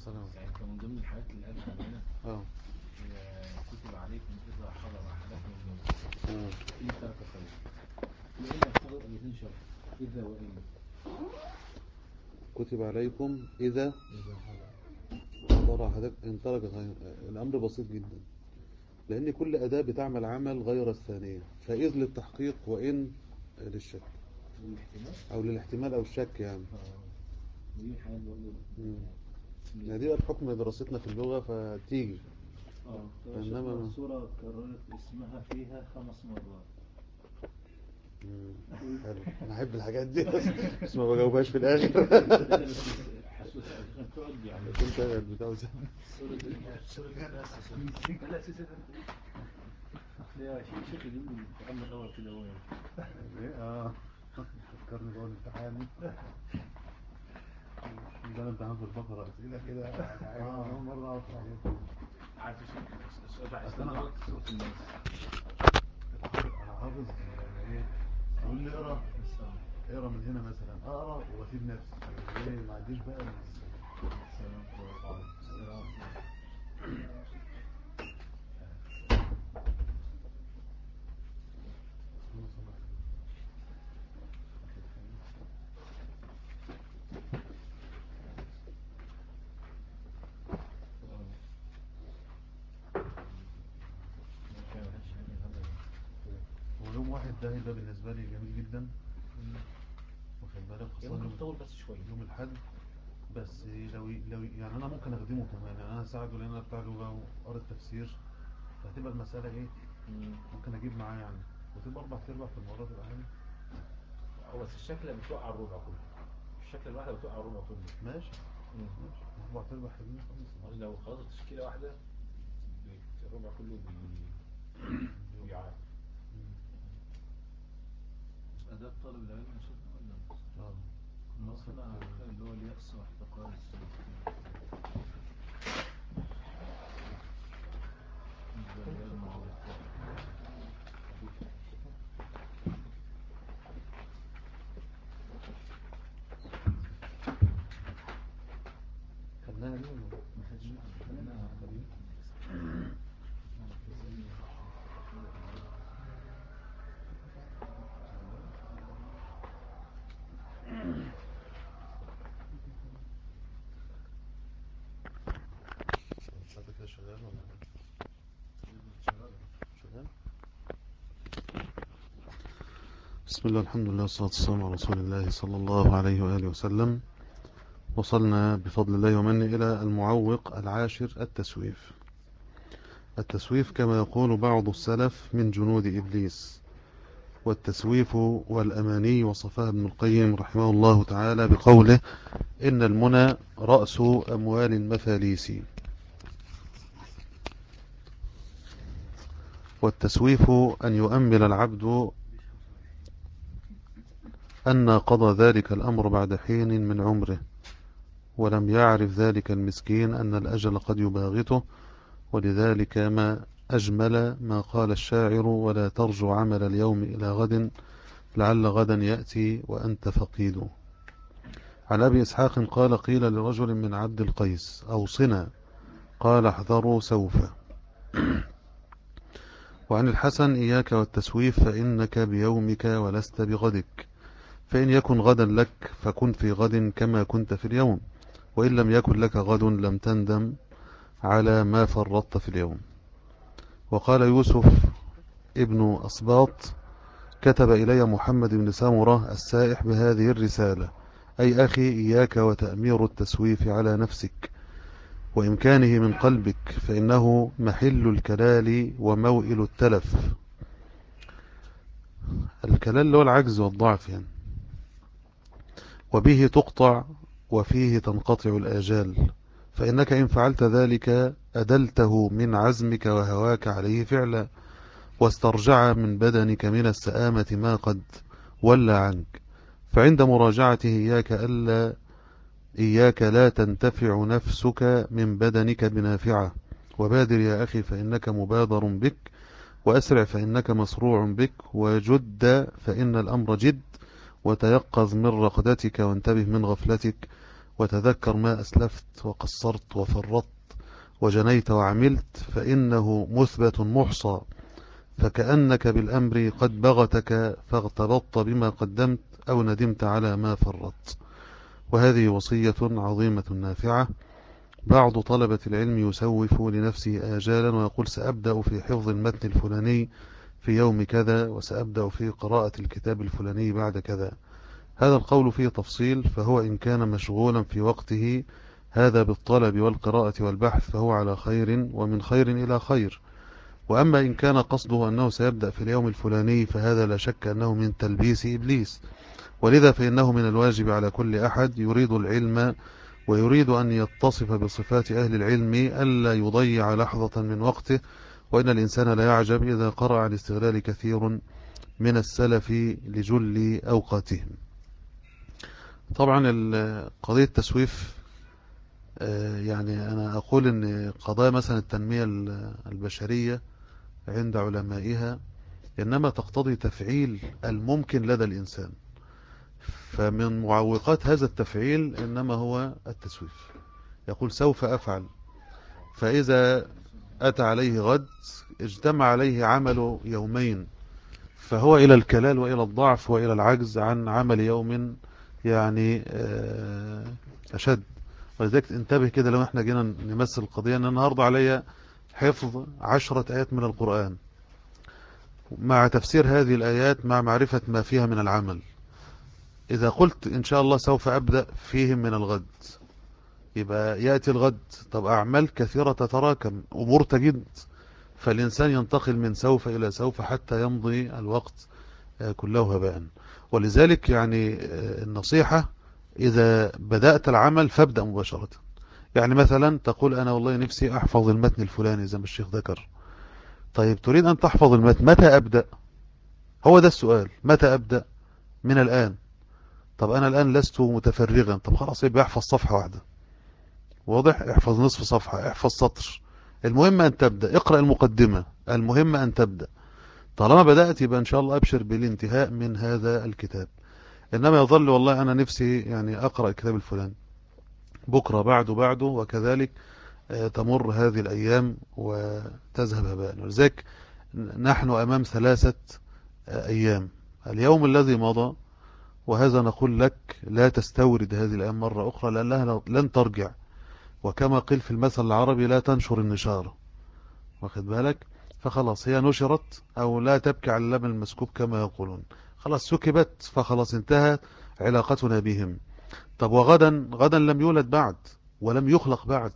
السلام. يعني كان من ضمن الحاجات اللي قالها عندنا كتب عليكم إذا حضر أحدكم الموت إن ترك خير، وإن يفترض أن يكون شر إذا وإن. كتب عليكم إذا حضر حضر أحدكم إن ترك خير. الأمر بسيط جدا، لأن كل أداة بتعمل عمل غير الثانية، فإذ للتحقيق وإن للشك والاحتمال أو للاحتمال أو الشك يعني. ودي حاجات برضه يعني دي بقى بحكم دراستنا في اللغة فتيجي. إنما سورة كررت اسمها فيها 5 مرات. حلو، أنا أحب الحاجات دي بس ما بجاوبهاش في الآخر. تقعد يعني كنت أنا البتاع سورة الناس يا شيخ يجيب لي القرآن من الأول كده هو فكرني بقول امتحان ده امتحان في البقرة أسئلة كده أول مرة أعرف عارف السؤال بتاع الإسلام دوت سورة الناس. أنا حافظ يعني إيه، يقول لي اقرا من هنا مثلا، اقرا واسيب نفسي ايه، ما عنديش بقى ويوم واحد ده هيبقى بالنسبة لي جميل جدا، واخد بالك، ممكن تطول بس شوية يوم الحد. بس لو يعني انا ممكن اخدمه كمان، يعني انا هساعده لان انا بتاع لغة وقرأ التفسير، فهتبقى المسألة ايه، ممكن اجيب معاه يعني، وتبقى 4/4 في المرة تبقى حلوة. هو بس الشكل بتوقع الربع كله، الشكل الواحدة بتوقع الربع كله. ماشي 4/4 حلوين خالص. لو خلصت تشكيلة واحدة الربع كله بيعاد. أداة طالب العلم شفنا ولا مثلا اللي هو اليأس واحتقار السوء. خدناها دي ولا ما خدش خدناها كده شغال ولا شغال؟ بسم الله الحمد لله والصلاة والسلام على رسول الله صلى الله عليه وآله وسلم. وصلنا بفضل الله ومنه إلى المعوق العاشر، التسويف. التسويف كما يقول بعض السلف من جنود إبليس. والتسويف والأماني وصفها ابن القيم رحمه الله تعالى بقوله إن المنى رأس أموال المفاليس. والتسويف أن يؤمل العبد أن قضى ذلك الأمر بعد حين من عمره، ولم يعرف ذلك المسكين أن الأجل قد يباغته. ولذلك ما أجمل ما قال الشاعر: ولا ترجو عمل اليوم إلى غد، لعل غدا يأتي وأنت فقيد. عن أبي إسحاق قال: قيل لرجل من عبد القيس: أوصنا، قال: احذروا سوف. وعن الحسن: إياك والتسويف، فإنك بيومك ولست بغدك، فإن يكن غدا لك فكن في غد كما كنت في اليوم، وإن لم يكن لك غد لم تندم على ما فرطت في اليوم. وقال يوسف ابن أصباط: كتب إلي محمد بن سامرة السائح بهذه الرسالة: أي أخي، إياك وتأمير التسويف على نفسك وإمكانه من قلبك، فإنه محل الكلال وموئل التلف. الكلال اللي هو العجز والضعف يعني، وبه تقطع وفيه تنقطع الآجال، فإنك إن فعلت ذلك أدلته من عزمك وهواك عليه فعلا، واسترجع من بدنك من السآمة ما قد ولى عنك. فعند مراجعته إياك لا تنتفع نفسك من بدنك بنافعة. وبادر يا أخي فإنك مبادر بك، وأسرع فإنك مسروع بك، وجد فإن الأمر جد، وتيقظ من رقدتك وانتبه من غفلتك، وتذكر ما أسلفت وقصرت وفرطت وجنيت وعملت، فإنه مثبت محصى، فكأنك بالأمر قد بغتك فاغتبطت بما قدمت أو ندمت على ما فرطت. وهذه وصية عظيمة نافعة. بعض طلبة العلم يسوف لنفسه آجالا ويقول سأبدأ في حفظ المتن الفلاني في يوم كذا، وسأبدأ في قراءة الكتاب الفلاني بعد كذا. هذا القول فيه تفصيل، فهو إن كان مشغولا في وقته هذا بالطلب والقراءة والبحث فهو على خير ومن خير إلى خير. وأما إن كان قصده أنه سيبدأ في اليوم الفلاني فهذا لا شك أنه من تلبيس إبليس، ولذا فإنه من الواجب على كل أحد يريد العلم ويريد أن يتصف بصفات أهل العلم ألا يضيع لحظة من وقته. وإن الإنسان لا يعجب إذا قرأ عن استغلال كثير من السلف لجل أوقاتهم. طبعا قضية التسويف، يعني أنا أقول أن قضايا مثلا التنمية البشرية عند علمائها إنما تقتضي تفعيل الممكن لدى الإنسان، فمن معوقات هذا التفعيل إنما هو التسويف. يقول سوف أفعل، فإذا أتى عليه غد اجتمع عليه عمل يومين، فهو إلى الكلال وإلى الضعف وإلى العجز عن عمل يوم يعني أشد. ولذلك انتبه كده، لو احنا جينا نمثل القضية أن النهاردة علي حفظ 10 آيات من القرآن مع تفسير هذه الآيات مع معرفة ما فيها من العمل، إذا قلت إن شاء الله سوف أبدأ فيهم من الغد، يبقى يأتي الغد، طب أعمال كثيرة تتراكم، أمور تجد، فالإنسان ينتقل من سوف إلى سوف حتى يمضي الوقت كله هباء. ولذلك يعني النصيحة إذا بدأت العمل فابدأ مباشرة. يعني مثلا تقول أنا والله نفسي أحفظ المتن الفلاني زي ما الشيخ ذكر، طيب تريد أن تحفظ المتن، متى أبدأ؟ هو ده السؤال، متى أبدأ؟ من الآن. طب أنا الآن لست متفرغا، طب خلاص يبقى احفظ صفحة واحدة، واضح، احفظ نصف صفحة، احفظ سطر، المهم أن تبدأ، اقرأ المقدمة، المهم أن تبدأ. طالما بدأت يبقى إن شاء الله أبشر بالانتهاء من هذا الكتاب. إنما يظل والله أنا نفسي يعني أقرأ الكتاب الفلاني، بكرة بعده وكذلك تمر هذه الأيام وتذهب هباء. ولذلك نحن أمام 3 أيام، اليوم الذي مضى، وهذا نقول لك لا تستورد هذه الأيام مرة أخرى لأنها لن ترجع، وكما قيل في المثل العربي لا تنشر النشارة، واخد بالك، فخلاص هي نشرت أو لا تبكي على اللبن المسكوب كما يقولون، خلاص سكبت، فخلاص انتهت علاقتنا بهم. طب غدا لم يولد بعد ولم يخلق بعد،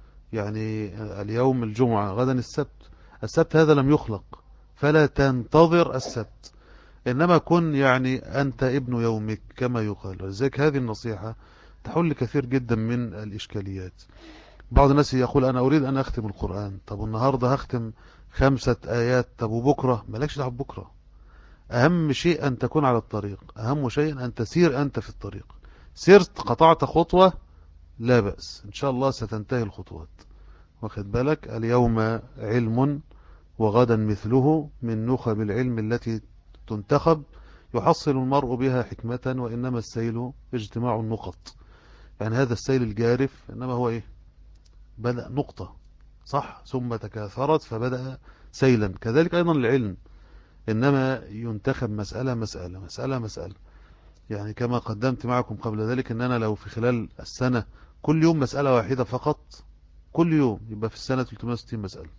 يعني اليوم الجمعة، غدا السبت هذا لم يخلق، فلا تنتظر السبت، إنما كن يعني أنت ابن يومك كما يقال. ولذلك هذه النصيحة تحل كثير جدا من الإشكاليات. بعض الناس يقول أنا أريد أن أختم القرآن، طب النهاردة هختم 5 آيات، طب وبكرة؟ مالكش دعوة بكرة، أهم شيء أن تكون على الطريق، أهم شيء أن تسير أنت في الطريق، سرت قطعت خطوة لا بأس، إن شاء الله ستنتهي الخطوات، واخد بالك. اليوم علم وغدا مثله، من نخب العلم التي تنتخب يحصل المرء بها حكمة، وإنما السيل اجتماع النقط. يعني هذا السيل الجارف إنما هو إيه؟ بدأ نقطة، صح، ثم تكاثرت فبدأ سيلا. كذلك أيضا العلم إنما ينتخب مسألة مسألة مسألة مسألة. يعني كما قدمت معكم قبل ذلك إن أنا لو في خلال السنة كل يوم مسألة واحدة فقط، كل يوم، يبقى في السنة 360 مسألة،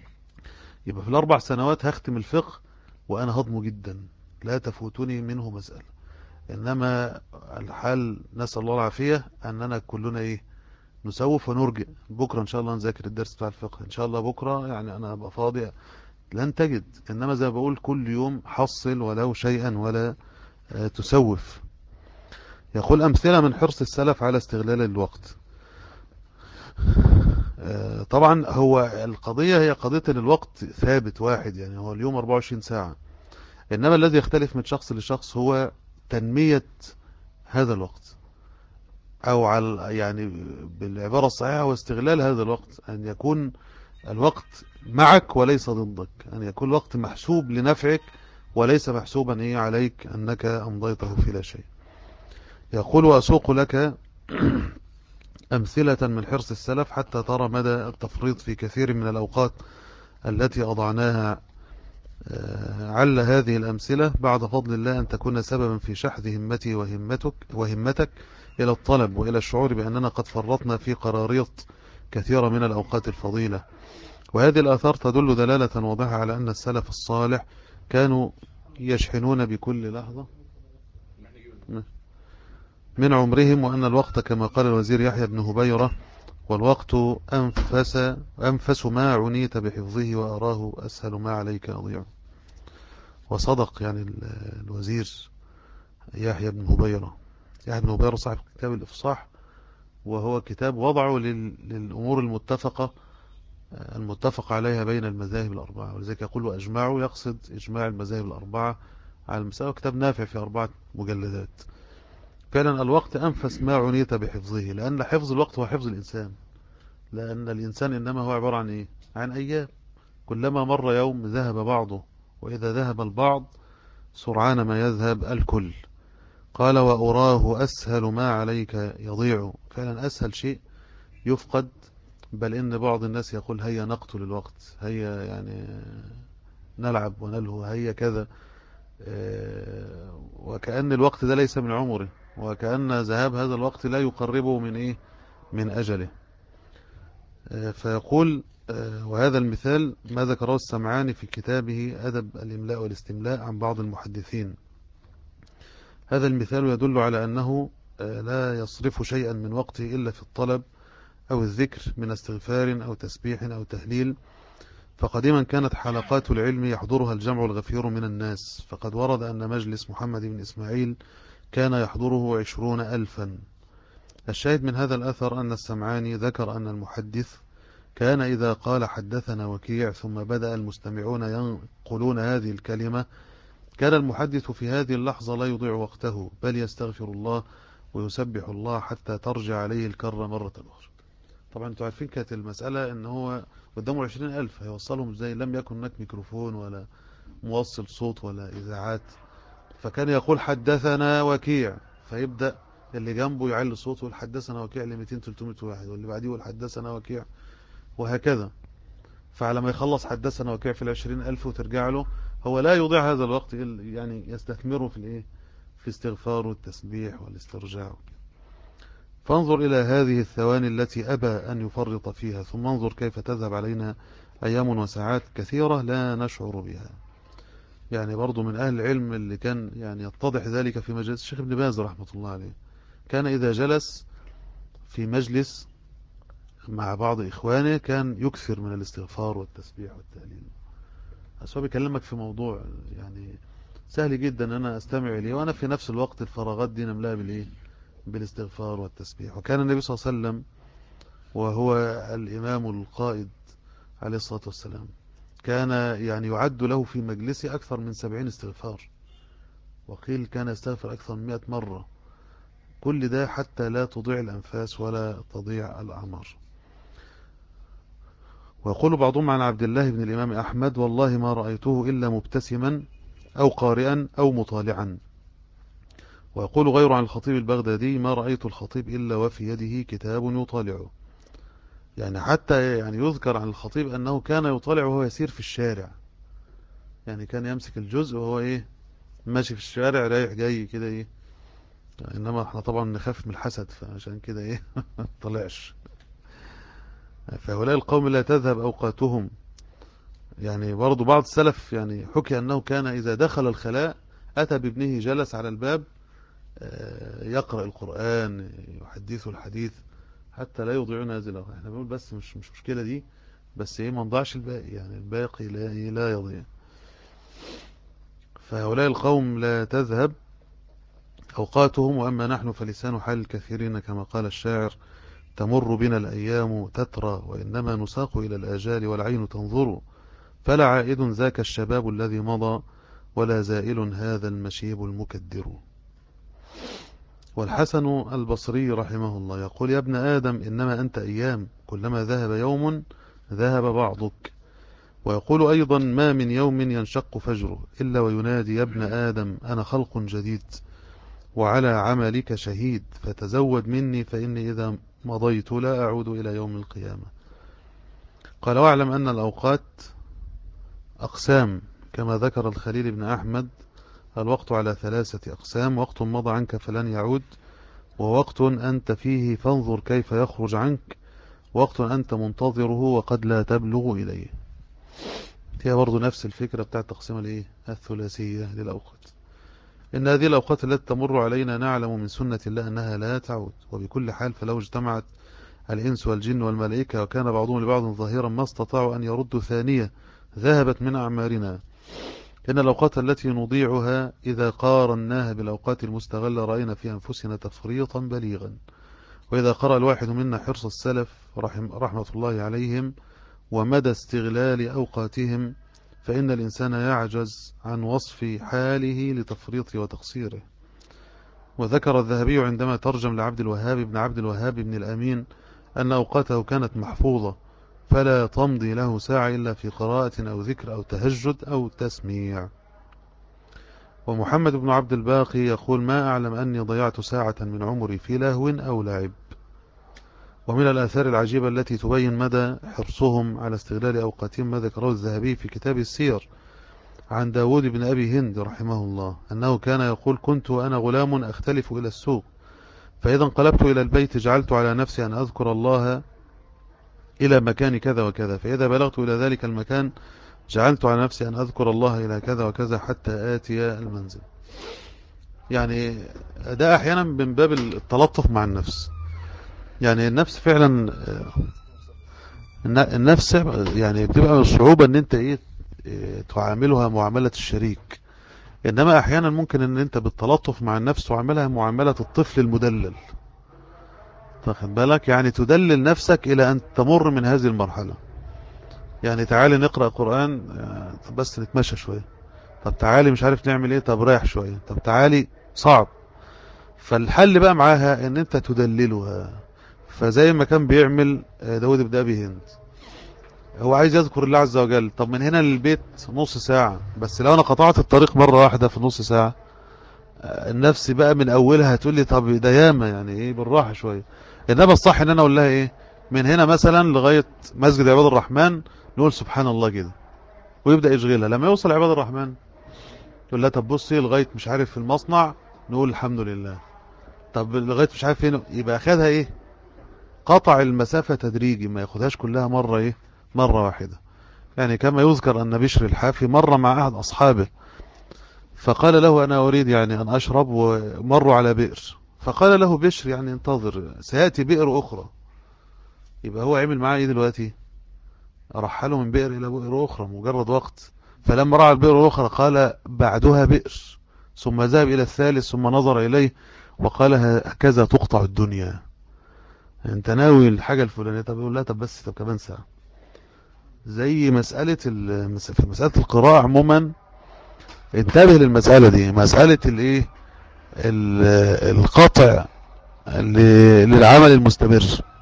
يبقى في ال4 سنوات هختم الفقه وأنا هضمه جدا لا تفوتني منه مسألة. إنما الحال نسأل الله العافية أننا كلنا إيه، نسوف ونرجع، بكرة إن شاء الله نذاكر الدرس بتاع الفقه، إن شاء الله بكرة يعني أنا أبقى فاضي، لن تجد. إنما زي ما بقول كل يوم حصل ولو شيئا ولا تسوف. يقول أمثلة من حرص السلف على استغلال الوقت. طبعا هو القضية هي قضية ان الوقت ثابت واحد، يعني هو اليوم 24 ساعة، إنما الذي يختلف من شخص لشخص هو تنمية هذا الوقت، أو على يعني بالعبارة الصحيحة هو استغلال هذا الوقت، أن يكون الوقت معك وليس ضدك، أن يكون الوقت محسوب لنفعك وليس محسوبا إيه عليك أنك أمضيته في لا شيء. يقول وأسوق لك أمثلة من حرص السلف حتى ترى مدى التفريط في كثير من الأوقات التي أضعناها. عل هذه الأمثلة بعد فضل الله أن تكون سببا في شحذ همتي وهمتك إلى الطلب وإلى الشعور بأننا قد فرطنا في قراريط كثيرة من الأوقات الفضيلة. وهذه الآثار تدل دلالة واضحة على أن السلف الصالح كانوا يشحنون بكل لحظة من عمرهم، وأن الوقت كما قال الوزير يحيى بن هبيرة: والوقت أنفس ما عنيت بحفظه وأراه أسهل ما عليك أضيع. وصدق يعني الوزير يحيى بن هبيرة. يحيى بن هبيرة صاحب كتاب الإفصاح، وهو كتاب وضعه للأمور المتفق عليها بين المذاهب الأربعة، ولذلك يقول وأجمعوا، يقصد إجماع المذاهب الأربعة على المسألة. كتاب نافع في 4 مجلدات. فعلا الوقت أنفس ما عنيت بحفظه، لأن حفظ الوقت هو حفظ الإنسان، لأن الإنسان إنما هو عبارة عن إيه؟ عن أيام. كلما مر يوم ذهب بعضه، وإذا ذهب البعض سرعان ما يذهب الكل. قال وأراه أسهل ما عليك يضيع. فعلا أسهل شيء يفقد، بل إن بعض الناس يقول هيا نقتل الوقت، هيا يعني نلعب ونلهو، هيا كذا. وكأن الوقت ده ليس من عمره، وكأن ذهاب هذا الوقت لا يقربه من إيه؟ من أجله. فيقول وهذا المثال ما ذكره السمعاني في كتابه أدب الإملاء والاستملاء عن بعض المحدثين. هذا المثال يدل على أنه لا يصرف شيئا من وقته إلا في الطلب أو الذكر من استغفار أو تسبيح أو تهليل. فقديما كانت حلقات العلم يحضرها الجمع الغفير من الناس، فقد ورد أن مجلس محمد بن إسماعيل كان يحضره 20,000. الشاهد من هذا الأثر أن السمعاني ذكر أن المحدث كان إذا قال حدثنا وكيع ثم بدأ المستمعون ينقلون هذه الكلمة، كان المحدث في هذه اللحظة لا يضيع وقته، بل يستغفر الله ويسبح الله حتى ترجع عليه الكرة مرة أخرى. طبعا انتوا عارفين كانت المسألة ان هو قدامه 20,000، هيوصلهم ازاي؟ لم يكن هناك ميكروفون ولا موصل صوت ولا إذاعات. فكان يقول حدثنا وكيع، فيبدأ اللي جنبه يعلي صوته ويقول حدثنا وكيع ل 200-300 واحد، واللي بعديه يقول حدثنا وكيع، وهكذا. فعلى ما يخلص حدثنا وكيع في 20,000 وترجع له، هو لا يضيع هذا الوقت، يعني يستثمره في الايه؟ في استغفار والتسبيح والاسترجاع. فانظر إلى هذه الثواني التي أبى أن يفرط فيها، ثم انظر كيف تذهب علينا أيام وساعات كثيرة لا نشعر بها. يعني برضو من أهل العلم اللي كان يعني يتضح ذلك في مجلس الشيخ ابن باز رحمة الله عليه، كان إذا جلس في مجلس مع بعض إخوانه كان يكثر من الاستغفار والتسبيح والتهليل. هو بيكلمك في موضوع يعني سهل جدا أن أنا أستمع إليه، وأنا في نفس الوقت الفراغات دي نملاها بالإيه؟ بالاستغفار والتسبيح. وكان النبي صلى الله عليه وسلم وهو الإمام القائد عليه الصلاة والسلام كان يعني يعد له في مجلسه أكثر من 70 استغفار، وقيل كان يستغفر أكثر من 100 مرة. كل ده حتى لا تضيع الأنفاس ولا تضيع الأعمار. ويقول بعضهم عن عبد الله بن الإمام أحمد: والله ما رأيته إلا مبتسما أو قارئا أو مطالعا. ويقول غير عن الخطيب البغدادي: ما رأيت الخطيب إلا وفي يده كتاب يطالعه. يعني حتى يعني يذكر عن الخطيب أنه كان يطالع وهو يسير في الشارع، يعني كان يمسك الجزء وهو إيه؟ ماشي في الشارع رايح جاي كده إيه. إنما احنا طبعا نخاف من الحسد، فعشان كده إيه طلعش. فهؤلاء القوم لا تذهب أوقاتهم. يعني برضو بعض السلف يعني حكي أنه كان إذا دخل الخلاء أتى بابنه جلس على الباب يقرأ القرآن يحدثه الحديث حتى لا يضيعون هذه الأوقات. احنا بنقول بس مش مشكلة دي، بس ايه ما نضيعش الباقي، يعني الباقي لا يضيع. فهؤلاء القوم لا تذهب أوقاتهم، وأما نحن فلسان حال الكثيرين كما قال الشاعر: تمر بنا الأيام تترى وإنما نساق إلى الآجال والعين تنظر، فلا عائد ذاك الشباب الذي مضى ولا زائل هذا المشيب المكدر. والحسن البصري رحمه الله يقول: يا ابن آدم إنما أنت أيام، كلما ذهب يوم ذهب بعضك. ويقول أيضا: ما من يوم ينشق فجره إلا وينادي: يا ابن آدم أنا خلق جديد. وعلى عملك شهيد، فتزود مني فإني إذا مضيت لا أعود إلى يوم القيامة. قال واعلم أن الأوقات أقسام كما ذكر الخليل بن أحمد، الوقت على 3 أقسام: وقت مضى عنك فلن يعود، ووقت أنت فيه فانظر كيف يخرج عنك، وقت أنت منتظره وقد لا تبلغ إليه. هي برضو نفس الفكرة بتاعت تقسيم الثلاثية للأوقات. إن هذه الأوقات التي تمر علينا نعلم من سنة الله أنها لا تعود، وبكل حال فلو اجتمعت الإنس والجن والملائكة وكان بعضهم لبعض ظهيرا ما استطاعوا أن يردوا ثانية ذهبت من أعمارنا. إن الأوقات التي نضيعها إذا قارناها بالأوقات المستغلة رأينا في أنفسنا تفريطا بليغا. وإذا قرأ الواحد منا حرص السلف رحمة الله عليهم ومدى استغلال أوقاتهم فإن الإنسان يعجز عن وصف حاله لتفريطه وتقصيره. وذكر الذهبي عندما ترجم لعبد الوهاب بن عبد الوهاب بن الأمين أن أوقاته كانت محفوظة فلا تمضي له ساعة إلا في قراءة أو ذكر أو تهجد أو تسميع. ومحمد بن عبد الباقي يقول ما أعلم أني ضيعت ساعة من عمري في لهو أو لعب. ومن الآثار العجيبة التي تبين مدى حرصهم على استغلال أوقاتهم ما ذكره الذهبي في كتاب السير عن داود بن أبي هند رحمه الله أنه كان يقول كنت وأنا غلام أختلف إلى السوق، فإذا انقلبت إلى البيت جعلت على نفسي أن أذكر الله إلى مكان كذا وكذا، فإذا بلغت إلى ذلك المكان جعلت على نفسي أن أذكر الله إلى كذا وكذا حتى آتي المنزل. يعني ده أحيانا من باب التلطف مع النفس. يعني النفس فعلا النفس يعني بتبقى من الصعوبة ان انت تعاملها معاملة الشريك، انما احيانا ممكن ان انت بالتلطف مع النفس تعاملها معاملة الطفل المدلل. تاخد بالك؟ يعني تدلل نفسك الى ان تمر من هذه المرحلة. يعني تعالي نقرأ قرآن، طب بس نتمشى شوية، طب تعالي مش عارف نعمل ايه، طب رايح شوية، طب تعالي، صعب. فالحل بقى معاها ان انت تدللها. فزي ما كان بيعمل داود بن أبي هند، هو عايز يذكر الله عز وجل، طب من هنا للبيت نص ساعة، بس لو انا قطعت الطريق مرة واحدة في نص ساعة النفس بقى من اولها هتقول لي طب ده ياما، يعني ايه بالراحة شوية. انما الصح ان انا اقول لها ايه، من هنا مثلا لغاية مسجد عباد الرحمن نقول سبحان الله كده، ويبدأ يشغلها. لما يوصل عباد الرحمن تقول لها طب بصي لغاية مش عارف في المصنع نقول الحمد لله، طب لغاية مش عارف فين، يبقى اخدها ايه، قطع المسافة تدريجي، ما ياخدهاش كلها مرة ايه، مرة واحدة. يعني كما يذكر أن بشر الحافي مر مع أحد أصحابه فقال له أنا أريد يعني أن أشرب، ومروا على بئر، فقال له بشر يعني انتظر سيأتي بئر أخرى. يبقى هو عمل معاه إيه دلوقتي، رحله من بئر إلى بئر أخرى مجرد وقت. فلما رأى البئر الأخرى قال بعدها بئر، ثم ذهب إلى الثالث ثم نظر إليه وقال هكذا تقطع الدنيا، انت ناوي الحاجة الفلانية، طب يقول لا طب بس طب كمان ساعة. زي مسألة في مسألة القراءة عموما، انتبه للمسألة دي، مسألة الايه، القطع للعمل المستمر.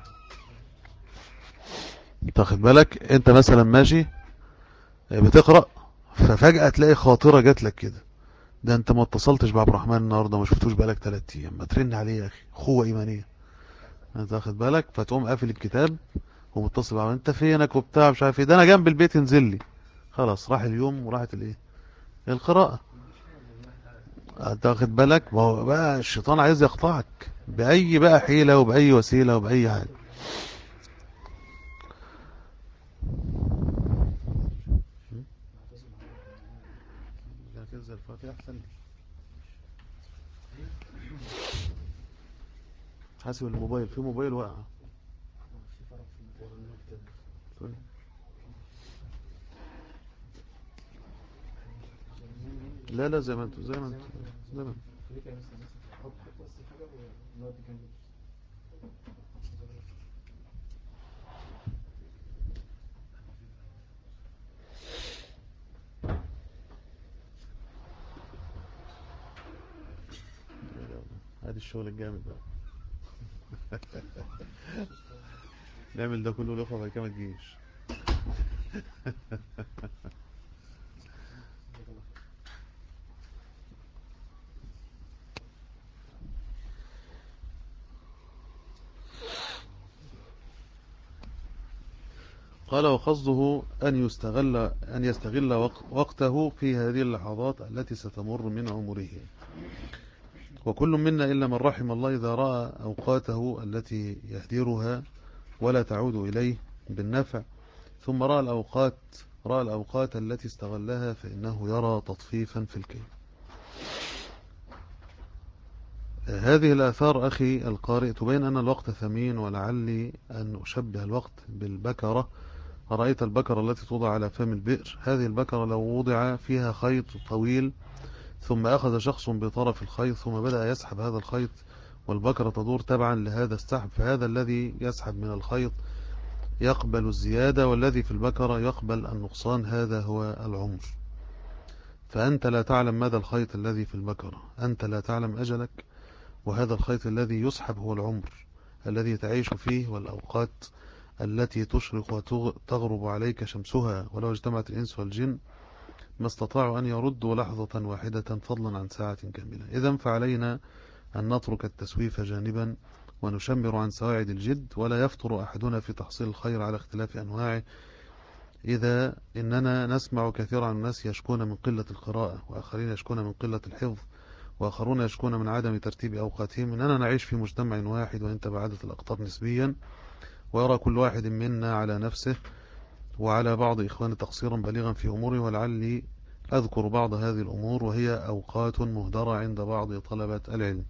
تاخد بالك انت مثلا ماشي بتقرأ ففجأة تلاقي خاطرة جات لك كده، ده انت ما اتصلتش بعبد الرحمن النهارده، ما شفتوش بقالك 3 ايام، ما ترن عليه يا اخي، اخوه ايمانيه. تاخد بالك؟ فتقوم قافل الكتاب ومتصل بعبد انت فينك وبتاع مش عارف ايه، ده انا جنب البيت انزل لي. خلاص راح اليوم وراحت الايه، القراءة. تاخد بالك؟ ما هو بقى الشيطان عايز يقطعك بأي بقى حيلة وبأي وسيلة وبأي حاجة. حاسب الموبايل، في موبايل واقع. لا لا زي ما انتوا زي ما انتوا زي ما انتوا. هذا الشغل الجامد ده. نعمل ده كله لقطة بعد كده ما تجيش. قال وقصده أن يستغل وقته في هذه اللحظات التي ستمر من عمره. وكل منا إلا من رحم الله إذا رأى أوقاته التي يهدرها ولا تعود إليه بالنفع، ثم رأى الأوقات التي استغلها فإنه يرى تطفيفا في الكيل. هذه الآثار أخي القارئ تبين أن الوقت ثمين، ولعلي أن أشبه الوقت بالبكرة. رأيت البكرة التي توضع على فم البئر؟ هذه البكرة لو وضع فيها خيط طويل ثم أخذ شخص بطرف الخيط ثم بدأ يسحب هذا الخيط والبكرة تدور تبعا لهذا السحب، فهذا الذي يسحب من الخيط يقبل الزيادة، والذي في البكرة يقبل النقصان. هذا هو العمر. فأنت لا تعلم ماذا الخيط الذي في البكرة، أنت لا تعلم أجلك، وهذا الخيط الذي يسحب هو العمر الذي تعيش فيه، والأوقات التي تشرق وتغرب عليك شمسها. ولو اجتمعت الإنس والجن ما استطاعوا أن يردوا لحظة واحدة فضلا عن ساعة كاملة. إذن فعلينا أن نترك التسويف جانبا ونشمر عن سواعد الجد، ولا يفتر أحدنا في تحصيل الخير على اختلاف أنواعه. إذا إننا نسمع كثيرا عن الناس يشكون من قلة القراءة، وآخرين يشكون من قلة الحفظ، وآخرون يشكون من عدم ترتيب أوقاتهم. إننا نعيش في مجتمع واحد وإن تباعدت الأقطار نسبيا، ويرى كل واحد منا على نفسه وعلى بعض إخواني تقصيرا بليغا في أموره، ولعلي أذكر بعض هذه الأمور، وهي أوقات مهدرة عند بعض طلبة العلم.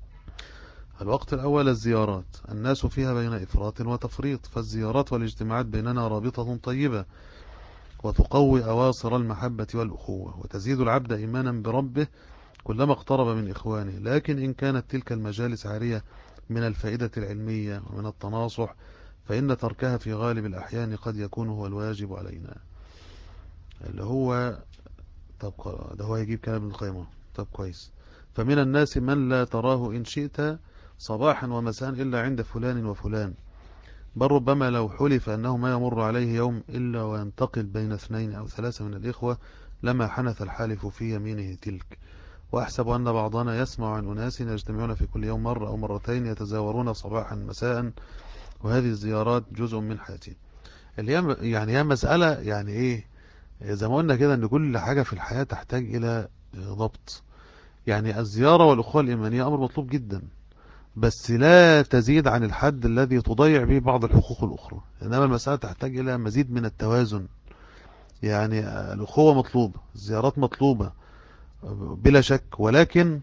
الوقت الأول الزيارات، الناس فيها بين إفراط وتفريط، فالزيارات والاجتماعات بيننا رابطة طيبة وتقوي أواصر المحبة والأخوة، وتزيد العبد إيمانا بربه كلما اقترب من إخوانه. لكن إن كانت تلك المجالس عارية من الفائدة العلمية ومن التناصح، فإن تركها في غالب الأحيان قد يكون هو الواجب علينا. اللي هو طب ده هو يجيب كلام ابن القيم. طب كويس. فمن الناس من لا تراه إن شئت صباحا ومساء إلا عند فلان وفلان، بل ربما لو حلف أنه ما يمر عليه يوم إلا وينتقل بين 2 أو 3 من الإخوة لما حنث الحالف في يمينه تلك. وأحسب أن بعضنا يسمع عن أناس يجتمعون في كل يوم مرة أو مرتين يتزاورون صباحا مساء، وهذه الزيارات جزء من حياتي. اللي هي مسألة يعني إيه، زي ما قلنا كده، أن كل حاجة في الحياة تحتاج إلى ضبط. يعني الزيارة والأخوة الإيمانية أمر مطلوب جدا، بس لا تزيد عن الحد الذي تضيع به بعض الحقوق الأخرى. إنما المسألة تحتاج إلى مزيد من التوازن. يعني الأخوة مطلوبة، الزيارات مطلوبة بلا شك، ولكن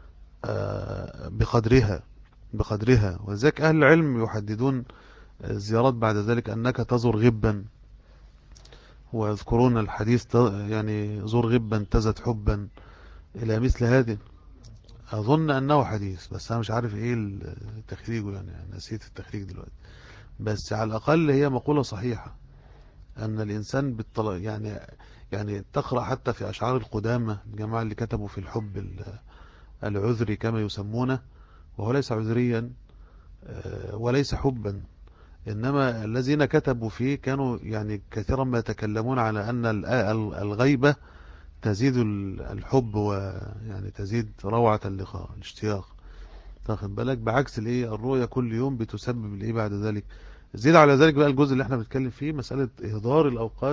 بقدرها. وذلك أهل العلم يحددون الزيارات بعد ذلك أنك تزور غبا، ويذكرون الحديث يعني زور غبا تزد حبا إلى مثل هذه. أظن أنه حديث، بس أنا مش عارف إيه التخريج، يعني نسيت التخريج دلوقتي، بس على الأقل هي مقولة صحيحة أن الإنسان يعني تقرأ حتى في أشعار القدامى الجماعة اللي كتبوا في الحب العذري كما يسمونه، وهو ليس عذريا وليس حبا، إنما الذين كتبوا فيه كانوا يعني كثيرا ما يتكلمون على أن الغيبة تزيد الحب، ويعني تزيد روعة اللقاء الاشتياق، تاخد بالك، بعكس الايه الرؤية كل يوم بتسبب الايه بعد ذلك. زيد على ذلك بقى الجزء اللي احنا بنتكلم فيه مسألة إهدار الأوقات،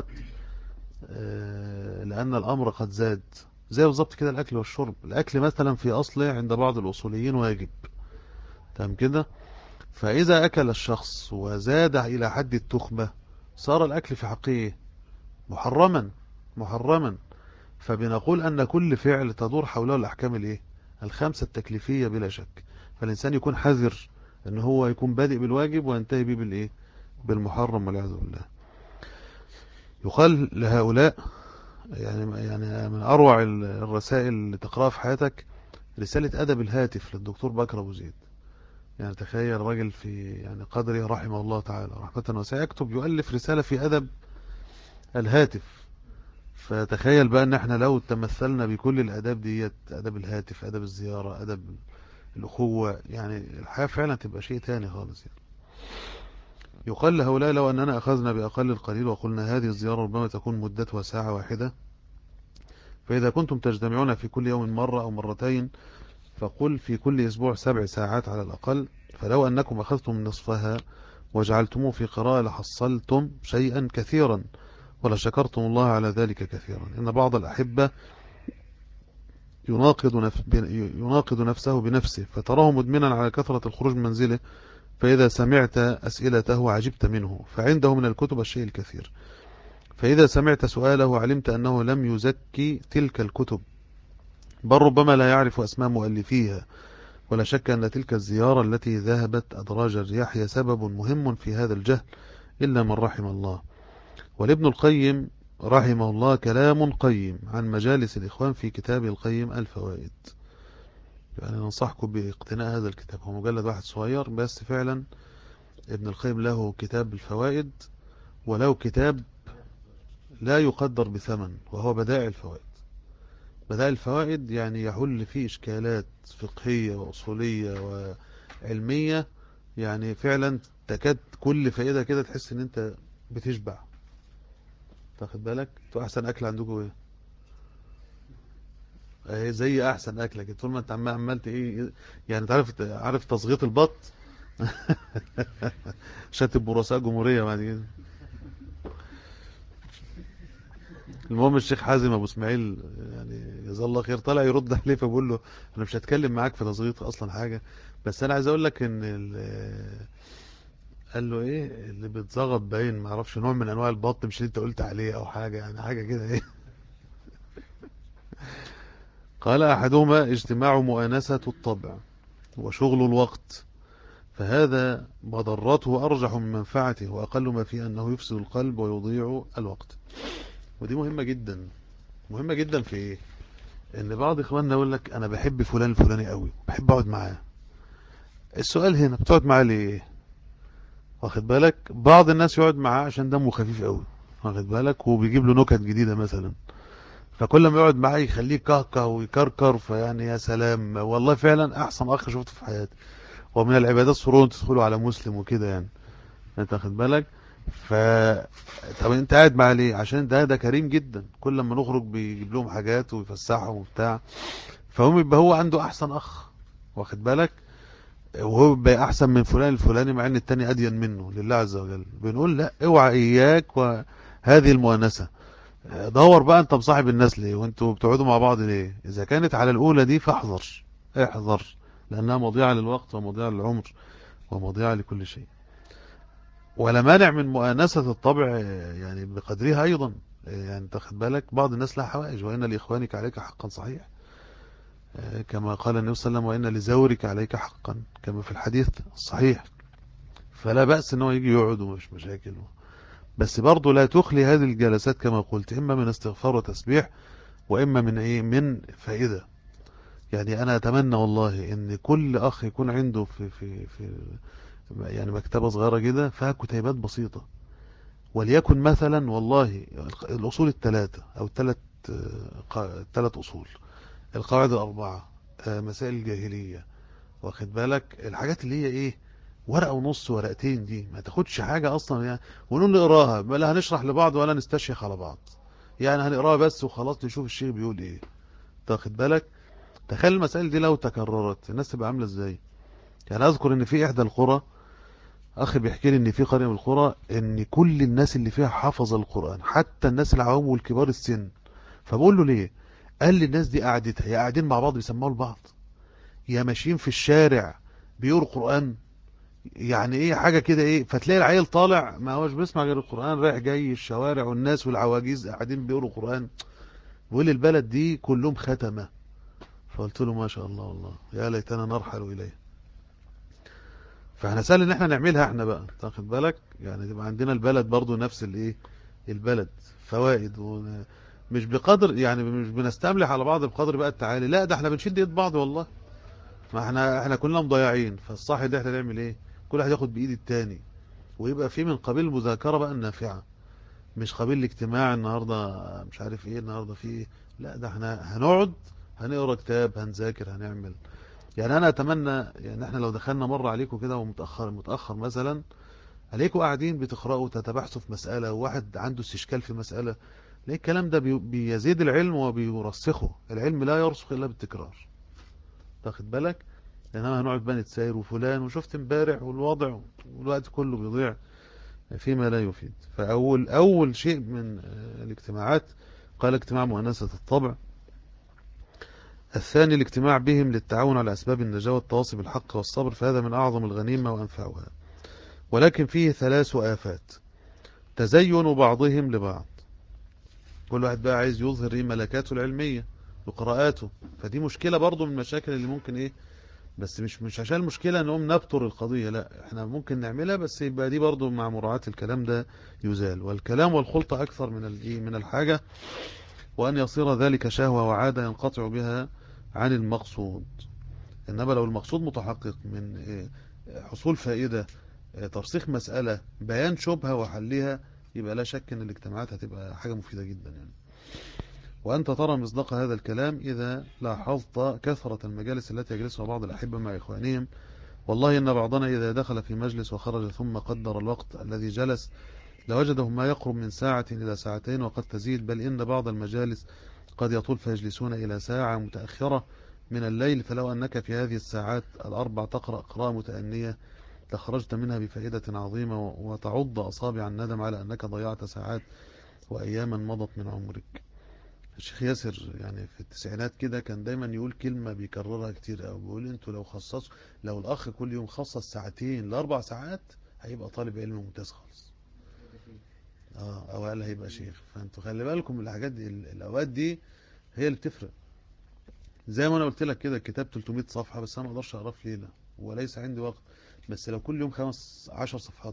لأن الأمر قد زاد. زي بالظبط كده الأكل والشرب. الأكل مثلا في أصله عند بعض الأصوليين واجب، تمام كده، فإذا أكل الشخص وزاد إلى حد التخمة صار الأكل في حقه محرما. فبنقول أن كل فعل تدور حوله الأحكام الايه الخمسة التكليفية بلا شك. فالإنسان يكون حذر أن هو يكون بادئ بالواجب وينتهي به بالايه بالمحرم والعياذ بالله. يقال لهؤلاء يعني من أروع الرسائل اللي تقرأها في حياتك رسالة أدب الهاتف للدكتور بكر أبو زيد. يعني تخيل راجل في يعني قدره رحمه الله تعالى رحمة واسعة يكتب يؤلف رسالة في أدب الهاتف. فتخيل بقى ان احنا لو تمثلنا بكل الاداب ديت، ادب الهاتف، ادب الزيارة، ادب الاخوة، يعني الحياة فعلا تبقى شيء تاني خالص. يعني يقال لهؤلاء لو اننا اخذنا باقل القليل وقلنا هذه الزيارة ربما تكون مدتها ساعة واحدة، فاذا كنتم تجتمعون في كل يوم مرة او مرتين فقل في كل اسبوع 7 ساعات على الاقل، فلو انكم اخذتم نصفها وجعلتموه في قراءة لحصلتم شيئا كثيرا ولشكرتم الله على ذلك كثيرا. إن بعض الأحبة يناقض نفسه بنفسه، فتراه مدمنا على كثرة الخروج من منزله، فإذا سمعت أسئلته عجبت منه، فعنده من الكتب الشيء الكثير، فإذا سمعت سؤاله علمت أنه لم يزكي تلك الكتب، بل ربما لا يعرف أسماء مؤلفيها. ولا شك أن تلك الزيارة التي ذهبت أدراج الرياح هي سبب مهم في هذا الجهل، إلا من رحم الله. ولابن القيم رحمه الله كلام قيم عن مجالس الإخوان في كتاب القيم الفوائد، يعني ننصحكم باقتناء هذا الكتاب. هو مجلد واحد صغير بس فعلا ابن القيم له كتاب الفوائد، وله كتاب لا يقدر بثمن، وهو بدائع الفوائد. بدائع الفوائد يعني يحل فيه إشكالات فقهية وأصولية وعلمية، يعني فعلا تكاد كل فائدة كده تحس ان انت بتشبع. تاخد بالك؟ تو احسن اكل عندكم ايه؟ اهي زي احسن اكله كده، طول ما انت عملت ايه يعني، عارف تصغيط البط. شات برؤساء جمهوريه بعد كده. المهم الشيخ حازم ابو اسماعيل يعني جزاه الله خير طلع يرد عليه، فبقول له انا مش هتكلم معاك في تصغيط اصلا حاجه، بس انا عايز اقول لك ان قال له ايه اللي بيتزغط باين ما اعرفش نوع من انواع البط، مش اللي انت قلت عليه او حاجه، يعني حاجه كده ايه. قال احدهما اجتماع مؤانسه الطبع وشغل الوقت، فهذا مضرته أرجح من منفعته، وأقل ما فيه أنه يفسد القلب ويضيع الوقت. ودي مهمة جدا، مهمة جدا في إيه؟ إن بعض إخواننا يقول لك أنا بحب فلان الفلاني قوي، بحب أقعد معاه. السؤال هنا بتقعد معاه ليه؟ واخد بالك؟ بعض الناس يقعد معاه عشان دمه خفيف قوي، واخد بالك؟ وبيجيب له نكت جديدة مثلا، فكل ما يقعد معاه يخليه كهكه ويكركر، فيعني يا سلام والله فعلا أحسن أخ شفته في حياتي. ومن العبادات سرور تدخلوا على مسلم وكده يعني، انت واخد بالك؟ ف طب انت قاعد معاه ليه؟ عشان ده كريم جدا، كل ما نخرج بيجيب لهم حاجات ويفسحهم وبتاع، فهم يبقى هو عنده احسن اخ، واخد بالك؟ وهو بيبقى احسن من فلان الفلاني، مع ان التاني ادين منه لله عز وجل. بنقول لا، اوعى اياك وهذه المؤانسه. دور بقى انت مصاحب الناس ليه، وانتوا بتقعدوا مع بعض ليه؟ اذا كانت على الاولى دي فاحذر، احذر، لانها مضيعه للوقت ومضيعه للعمر ومضيعه لكل شيء. ولا مانع من مؤانسة الطبع يعني بقدرها أيضا، يعني تاخد بالك بعض الناس لها حوائج، وإن لإخوانك عليك حقا صحيح، كما قال النبي صلى الله عليه وسلم وإن لزورك عليك حقا، كما في الحديث الصحيح. فلا بأس إنه يجي يقعد ومش مشاكل، بس برضه لا تخلي هذه الجلسات كما قلت إما من استغفار وتسبيح، وإما من إيه، من فائدة. يعني أنا أتمنى والله إن كل أخ يكون عنده في يعني مكتبة صغيرة كده فيها كتيبات بسيطة، وليكن مثلا والله الأصول الثلاثة أو الثلاث أصول، القواعد الأربعة، مسائل الجاهلية، واخد بالك؟ الحاجات اللي هي إيه، ورقة ونص ورقتين دي ما تاخدش حاجة أصلا يعني، ونقول نقراها لا هنشرح لبعض ولا نستشيخ على بعض، يعني هنقراها بس وخلاص نشوف الشيخ بيقول إيه. تاخد بالك؟ تخيل المسائل دي لو تكررت الناس تبقى عاملة إزاي. يعني أذكر إن في إحدى القرى اخي بيحكي لي ان في قرية من القرى ان كل الناس اللي فيها حفظ القرآن، حتى الناس العوام والكبار السن. فبقول له ليه؟ قال لي الناس دي قعدتها يا قاعدين مع بعض بيسمعوا لبعض، يا ماشيين في الشارع بيقروا قرآن، يعني ايه حاجة كده ايه، فتلاقي العيل طالع ما هوش بيسمع غير القرآن، رايح جاي الشوارع والناس والعواجيز قاعدين بيقروا قرآن. بيقول لي البلد دي كلهم ختمة. فقلت له ما شاء الله والله يا ليتنا نرحل اليه. فاحنا سهل ان احنا نعملها احنا بقى، تاخد بالك؟ يعني تبقى عندنا البلد برضو نفس الايه، البلد فوائد مش بقدر يعني مش بنستملح على بعض بقدر بقى التعالي، لا ده احنا بنشد ايد بعض والله. ما احنا كلنا مضيعين، فالصح ده احنا نعمل ايه، كل واحد ياخد بايد التاني، ويبقى في من قبيل المذاكره بقى النافعه، مش قبيل الاجتماع النهارده مش عارف ايه النهارده في ايه. لا ده احنا هنقعد هنقرا كتاب هنذاكر هنعمل. يعني انا اتمنى يعني احنا لو دخلنا مره عليكم كده ومتاخر مثلا، عليكم قاعدين بتقرأوا وتتبحثوا في مسألة، وواحد عنده استشكال في مسألة، ليه الكلام ده بيزيد العلم وبيرسخه، العلم لا يرسخ إلا بالتكرار. تاخد بالك؟ إنما هنقعد بقى نتساير وفلان وشفت امبارح والوضع والوقت كله بيضيع فيما لا يفيد. أول شيء من الاجتماعات قال اجتماع مؤنسة الطبع. الثاني الاجتماع بهم للتعاون على أسباب النجاة والتواصي بالحق والصبر، فهذا من أعظم الغنيمة وأنفعها، ولكن فيه 3 آفات: تزين بعضهم لبعض، كل واحد بقى عايز يظهر ملكاته العلمية وقراءاته، فدي مشكلة برضو من المشاكل اللي ممكن بس مش عشان المشكلة نقوم نبطر القضية، لا احنا ممكن نعملها، بس يبقى دي برضو مع مراعاة الكلام ده يزال، والكلام والخلطة أكثر من الحاجة، وأن يصير ذلك شهوة وعادة ينقطع بها عن المقصود. إنما لو المقصود متحقق من حصول فائدة، ترسيخ مسألة، بيان شبهة وحلها، يبقى لا شك أن الاجتماعات هتبقى حاجة مفيدة جدا يعني. وأنت ترى مصداق هذا الكلام إذا لاحظت كثرة المجالس التي يجلسها بعض الأحبة مع إخوانهم. والله إن بعضنا إذا دخل في مجلس وخرج ثم قدر الوقت الذي جلس لوجده ما يقرب من ساعة إلى ساعتين وقد تزيد، بل إن بعض المجالس قد يطول فيجلسون إلى ساعة متأخرة من الليل، فلو أنك في هذه الساعات الأربع تقرأ قراءة متأنية لخرجت منها بفائدة عظيمة وتعض أصابع الندم على أنك ضيعت ساعات وأياما مضت من عمرك. الشيخ ياسر يعني في التسعينات كده كان دايما يقول كلمة بيكررها كتير أوي، بيقول انتوا لو الأخ كل يوم خصص 2 ل4 ساعات هيبقى طالب علم ممتاز خالص. او قال هيبقى شيخ. فانتوا خلي بالكم من الحاجات دي، الاوقات دي هي اللي بتفرق. زي ما انا قلت لك كده، الكتاب 300 صفحة بس انا ما اقدرش اقراه في ليلة وليس عندي وقت، بس لو كل يوم 15 صفحات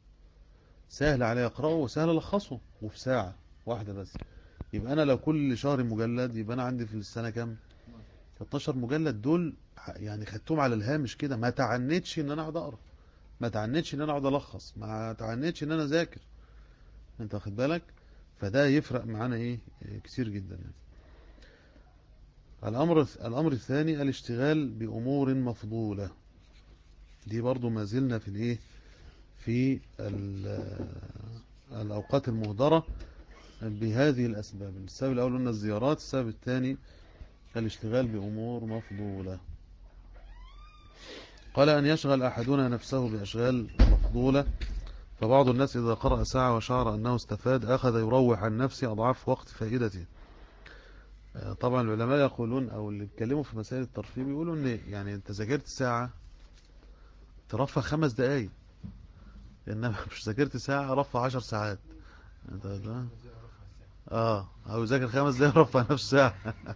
سهل علي اقراه وسهل الخصه وفي ساعة واحدة بس. يبقى انا لو كل شهر مجلد يبقى انا عندي في السنة كام؟ 12 مجلد. دول يعني خدتهم على الهامش كده، ما تعنتش ان انا اقعد اقرا، ما تعنتش ان انا اقعد الخص، ما تعنتش ان انا اذاكر، انت واخد بالك؟ فده يفرق معانا كتير جدا يعني. الامر الثاني الاشتغال بامور مفضولة. دي برضو ما زلنا في الاوقات المهدرة بهذه الاسباب. السبب الاول قلنا الزيارات، السبب الثاني الاشتغال بامور مفضولة. قال أن يشغل أحدنا نفسه بأشغال مفضولة، فبعض الناس إذا قرأ ساعة وشعر أنه استفاد أخذ يروح عن نفسه أضعاف وقت فائدته. طبعا العلماء يقولون أو اللي بيتكلموا في مسائل الترفيه بيقولوا أن يعني أنت ذاكرت ساعة ترفه 5 دقايق، إنما مش ذاكرت ساعة رفه 10 ساعات. أو ذاكر 5 دقايق رفه نفس ساعة.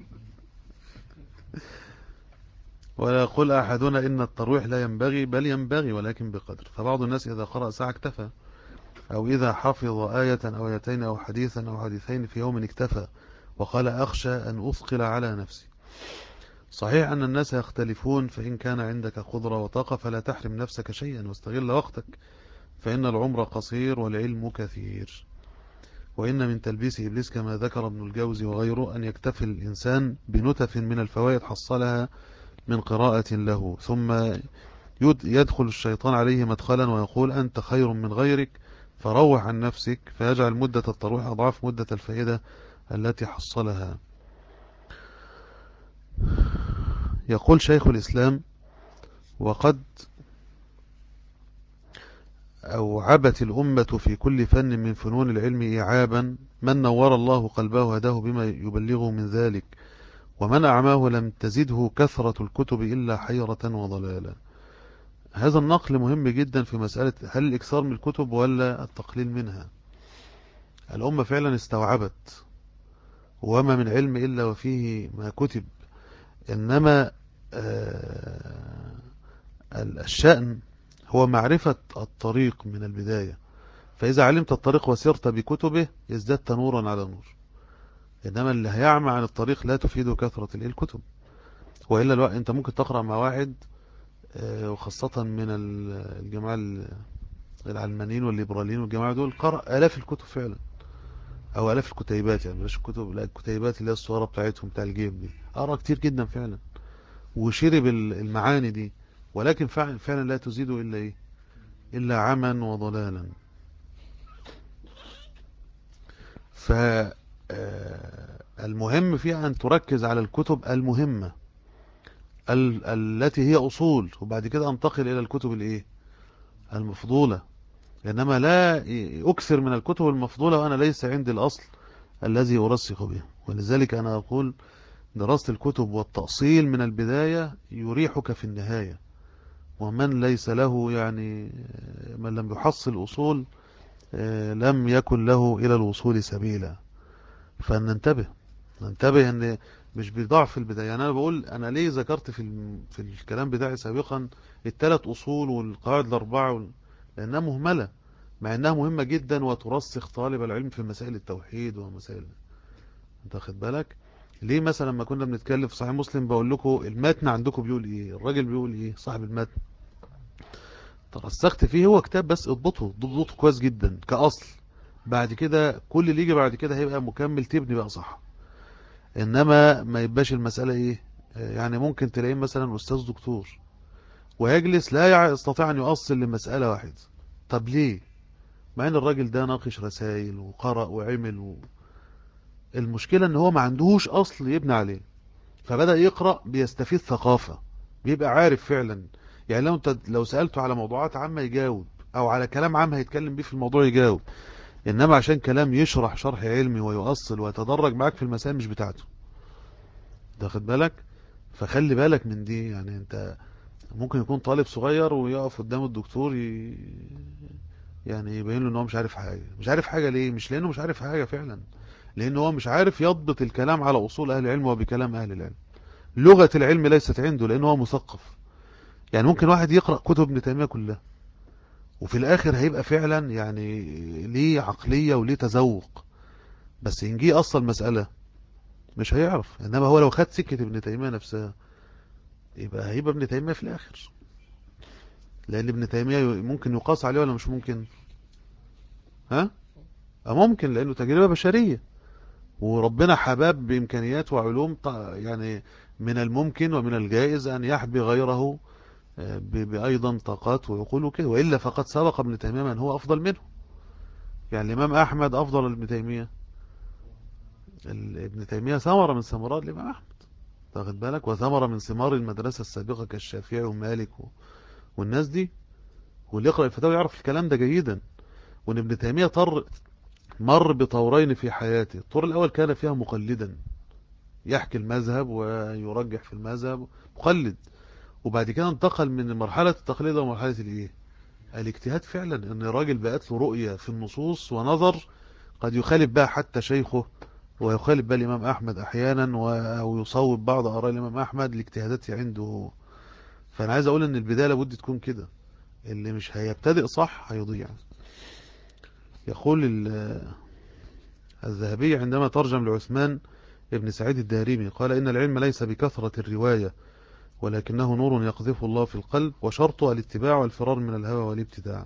ولا يقول أحدنا إن الترويح لا ينبغي، بل ينبغي ولكن بقدر. فبعض الناس إذا قرأ ساعة اكتفى، أو إذا حفظ آية أو آيتين أو حديثا أو حديثين في يوم اكتفى، وقال أخشى أن أثقل على نفسي. صحيح أن الناس يختلفون، فإن كان عندك قدرة وطاقة فلا تحرم نفسك شيئا واستغل وقتك، فإن العمر قصير والعلم كثير. وإن من تلبيس إبليس كما ذكر ابن الجوزي وغيره أن يكتفي الإنسان بنتف من الفوائد حصلها من قراءة له، ثم يدخل الشيطان عليه مدخلا ويقول أنت خير من غيرك فروح عن نفسك، فيجعل مدة التروح أضعاف مدة الفائدة التي حصلها. يقول شيخ الإسلام: وقد أوعبت الأمة في كل فن من فنون العلم إعابا، من نور الله قلبه هداه بما يبلغه من ذلك، ومن أعماه لم تزده كثرة الكتب إلا حيرة وضلالا. هذا النقل مهم جدا في مسألة هل الإكثار من الكتب ولا التقليل منها. الأمة فعلا استوعبت، وما من علم إلا وفيه ما كتب، إنما الشأن هو معرفة الطريق من البداية، فإذا علمت الطريق وسرت بكتبه ازددت نورا على نور. إنما اللي هيعمى عن الطريق لا تفيده كثرة الكتب، وإلا أنت ممكن تقرأ مع واحد وخاصة من الجماعة العلمانيين والليبراليين والجماعة دول قرأ آلاف الكتب فعلا، أو آلاف الكتيبات، يعني مش الكتب، لا الكتيبات اللي هي الصورة بتاعتهم بتاع الجيب دي، قرأ كتير جدا فعلا وشرب المعاني دي، ولكن فعلا لا تزيد إلا عما وضلالا. فالمهم فيها أن تركز على الكتب المهمة التي هي أصول، وبعد كده أنتقل إلى الكتب الإيه المفضولة. إنما لا أكثر من الكتب المفضولة وأنا ليس عندي الأصل الذي أرسخ به. ولذلك أنا أقول دراسة الكتب والتأصيل من البداية يريحك في النهاية. ومن ليس له يعني من لم يحصل أصول لم يكن له إلى الوصول سبيلا. فننتبه أن مش بضعف البداية. يعني أنا بقول أنا ليه ذكرت في الكلام بتاعي سابقا الثلاث أصول والقواعد الأربعة لأنها مهملة، مع أنها مهمة جدا وترسخ طالب العلم في مسائل التوحيد ومسائل. أنت واخد بالك ليه؟ مثلا لما كنا بنتكلم في صحيح مسلم بقول لكم المتن عندكم بيقول إيه، الراجل بيقول إيه، صاحب المتن ترسخت فيه. هو كتاب بس اضبطه كويس جدا كأصل، بعد كده كل اللي يجي بعد كده هيبقى مكمل تبني بقى صح. انما ما يبقاش المسألة ايه، يعني ممكن تلاقيه مثلا استاذ دكتور ويجلس لا يستطيع ان يؤصل لمسألة واحدة. طب ليه؟ مع ان الراجل ده ناقش رسائل وقرأ وعمل المشكلة ان هو ما عندهوش اصل يبني عليه، فبدأ يقرأ بيستفيد ثقافة، بيبقى عارف فعلا. يعني لو سألته على موضوعات عامة يجاوب، او على كلام عام هيتكلم بيه في الموضوع يجاوب. انما عشان كلام يشرح شرح علمي ويؤصل ويتدرج معاك في المسائل مش بتاعته. تاخد بالك؟ فخلي بالك من دي. يعني انت ممكن يكون طالب صغير ويقف قدام الدكتور يعني يبين له ان هو مش عارف حاجة. مش عارف حاجة ليه؟ مش لانه مش عارف حاجة فعلا، لان هو مش عارف يضبط الكلام على اصول اهل العلم وبكلام اهل العلم. لغة العلم ليست عنده لانه هو مثقف. يعني ممكن واحد يقرأ كتب ابن تيمية كلها وفي الاخر هيبقى فعلا يعني ليه عقلية وليه تذوق، بس إن جه أصل مسألة مش هيعرف. إنما هو لو خد سكة ابن تيمية نفسها يبقى هيبقى ابن تيمية في الآخر. لأن ابن تيمية ممكن يقاس عليه ولا مش ممكن؟ ها؟ ممكن، لأنه تجربة بشرية وربنا حباب بإمكانيات وعلوم يعني من الممكن ومن الجائز أن يحبي غيره بأيضا طاقات وعقول وكده، وإلا فقد سبق ابن تيمية من هو أفضل منه. يعني الإمام أحمد أفضل من ابن تيمية. ابن تيمية ثمرة من ثمرات الإمام أحمد، تاخد بالك، وثمرة من ثمار المدرسة السابقة كالشافعي ومالك والناس دي. واللي يقرأ الفتاوى يعرف الكلام ده جيدا. وان ابن تيمية مر بطورين في حياته. الطور الأول كان فيها مقلدا يحكي المذهب ويرجح في المذهب، مقلد. وبعد كده انتقل من مرحلة التقليد ومرحلة الايه الاجتهاد فعلا، ان الراجل بقت له رؤية في النصوص ونظر قد يخالف بها حتى شيخه، ويخالف بها الإمام أحمد أحيانا ويصوب بعض آراء الإمام أحمد لاجتهادات عنده. فأنا عايز أقول إن البداية لابد تكون كده، اللي مش هيبتدئ صح هيضيع. يقول الذهبي عندما ترجم لعثمان ابن سعيد الدارمي قال إن العلم ليس بكثرة الرواية ولكنه نور يقذف الله في القلب وشرطه الاتباع والفرار من الهوى والابتداع.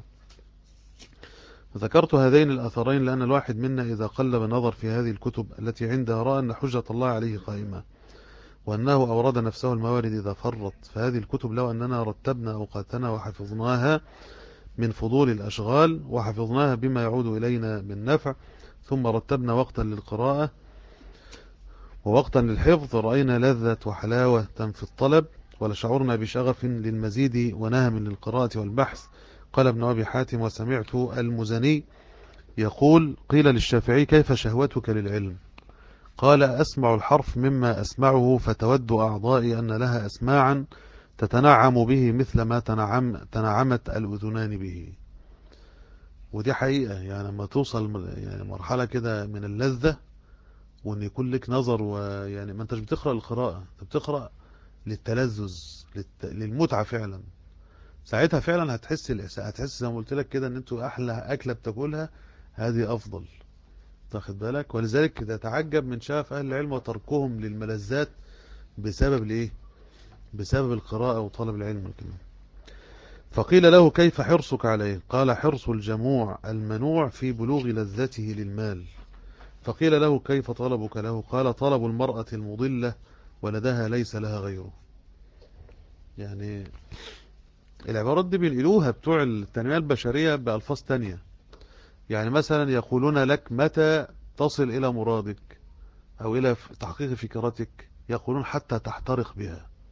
ذكرت هذين الأثرين لأن الواحد منا إذا قلب النظر في هذه الكتب التي عندها رأى أن حجة الله عليه قائمة، وأنه أورد نفسه الموارد إذا فرط. فهذه الكتب لو أننا رتبنا أوقاتنا وحفظناها من فضول الأشغال وحفظناها بما يعود إلينا من نفع، ثم رتبنا وقتا للقراءة ووقتا للحفظ، رأينا لذة وحلاوة في الطلب ولشعرنا بشغف للمزيد ونهم للقراءة والبحث. قال ابن أبي حاتم وسمعت المزني يقول قيل للشافعي كيف شهوتك للعلم؟ قال أسمع الحرف مما أسمعه فتود أعضائي أن لها أسماعا تتنعم به مثل ما تنعمت الأذنان به. ودي حقيقة، يعني لما توصل يعني مرحلة كده من اللذة وان يكون لك نظر، ويعني ما انتش بتقرأ القراءة، انت بتقرأ للتلذذ للمتعة فعلا. ساعتها فعلا هتحس زي ما قلت لك كده ان انتوا احلى اكلة بتاكلها هذه افضل، تاخد بالك. ولذلك تتعجب من شاف اهل العلم وتركهم للملذات بسبب الايه، بسبب القراءة وطلب العلم والكلام. فقيل له كيف حرصك عليه؟ قال حرص الجموع المنوع في بلوغ لذته للمال. فقيل له كيف طلبك له؟ قال طلب المرأة المضلة ولدها ليس لها غيره. يعني العبارات دي بينقلوها بتوع التنمية البشرية بألفاظ تانية. يعني مثلا يقولون لك متى تصل إلى مرادك أو إلى تحقيق فكرتك؟ يقولون حتى تحترق بها.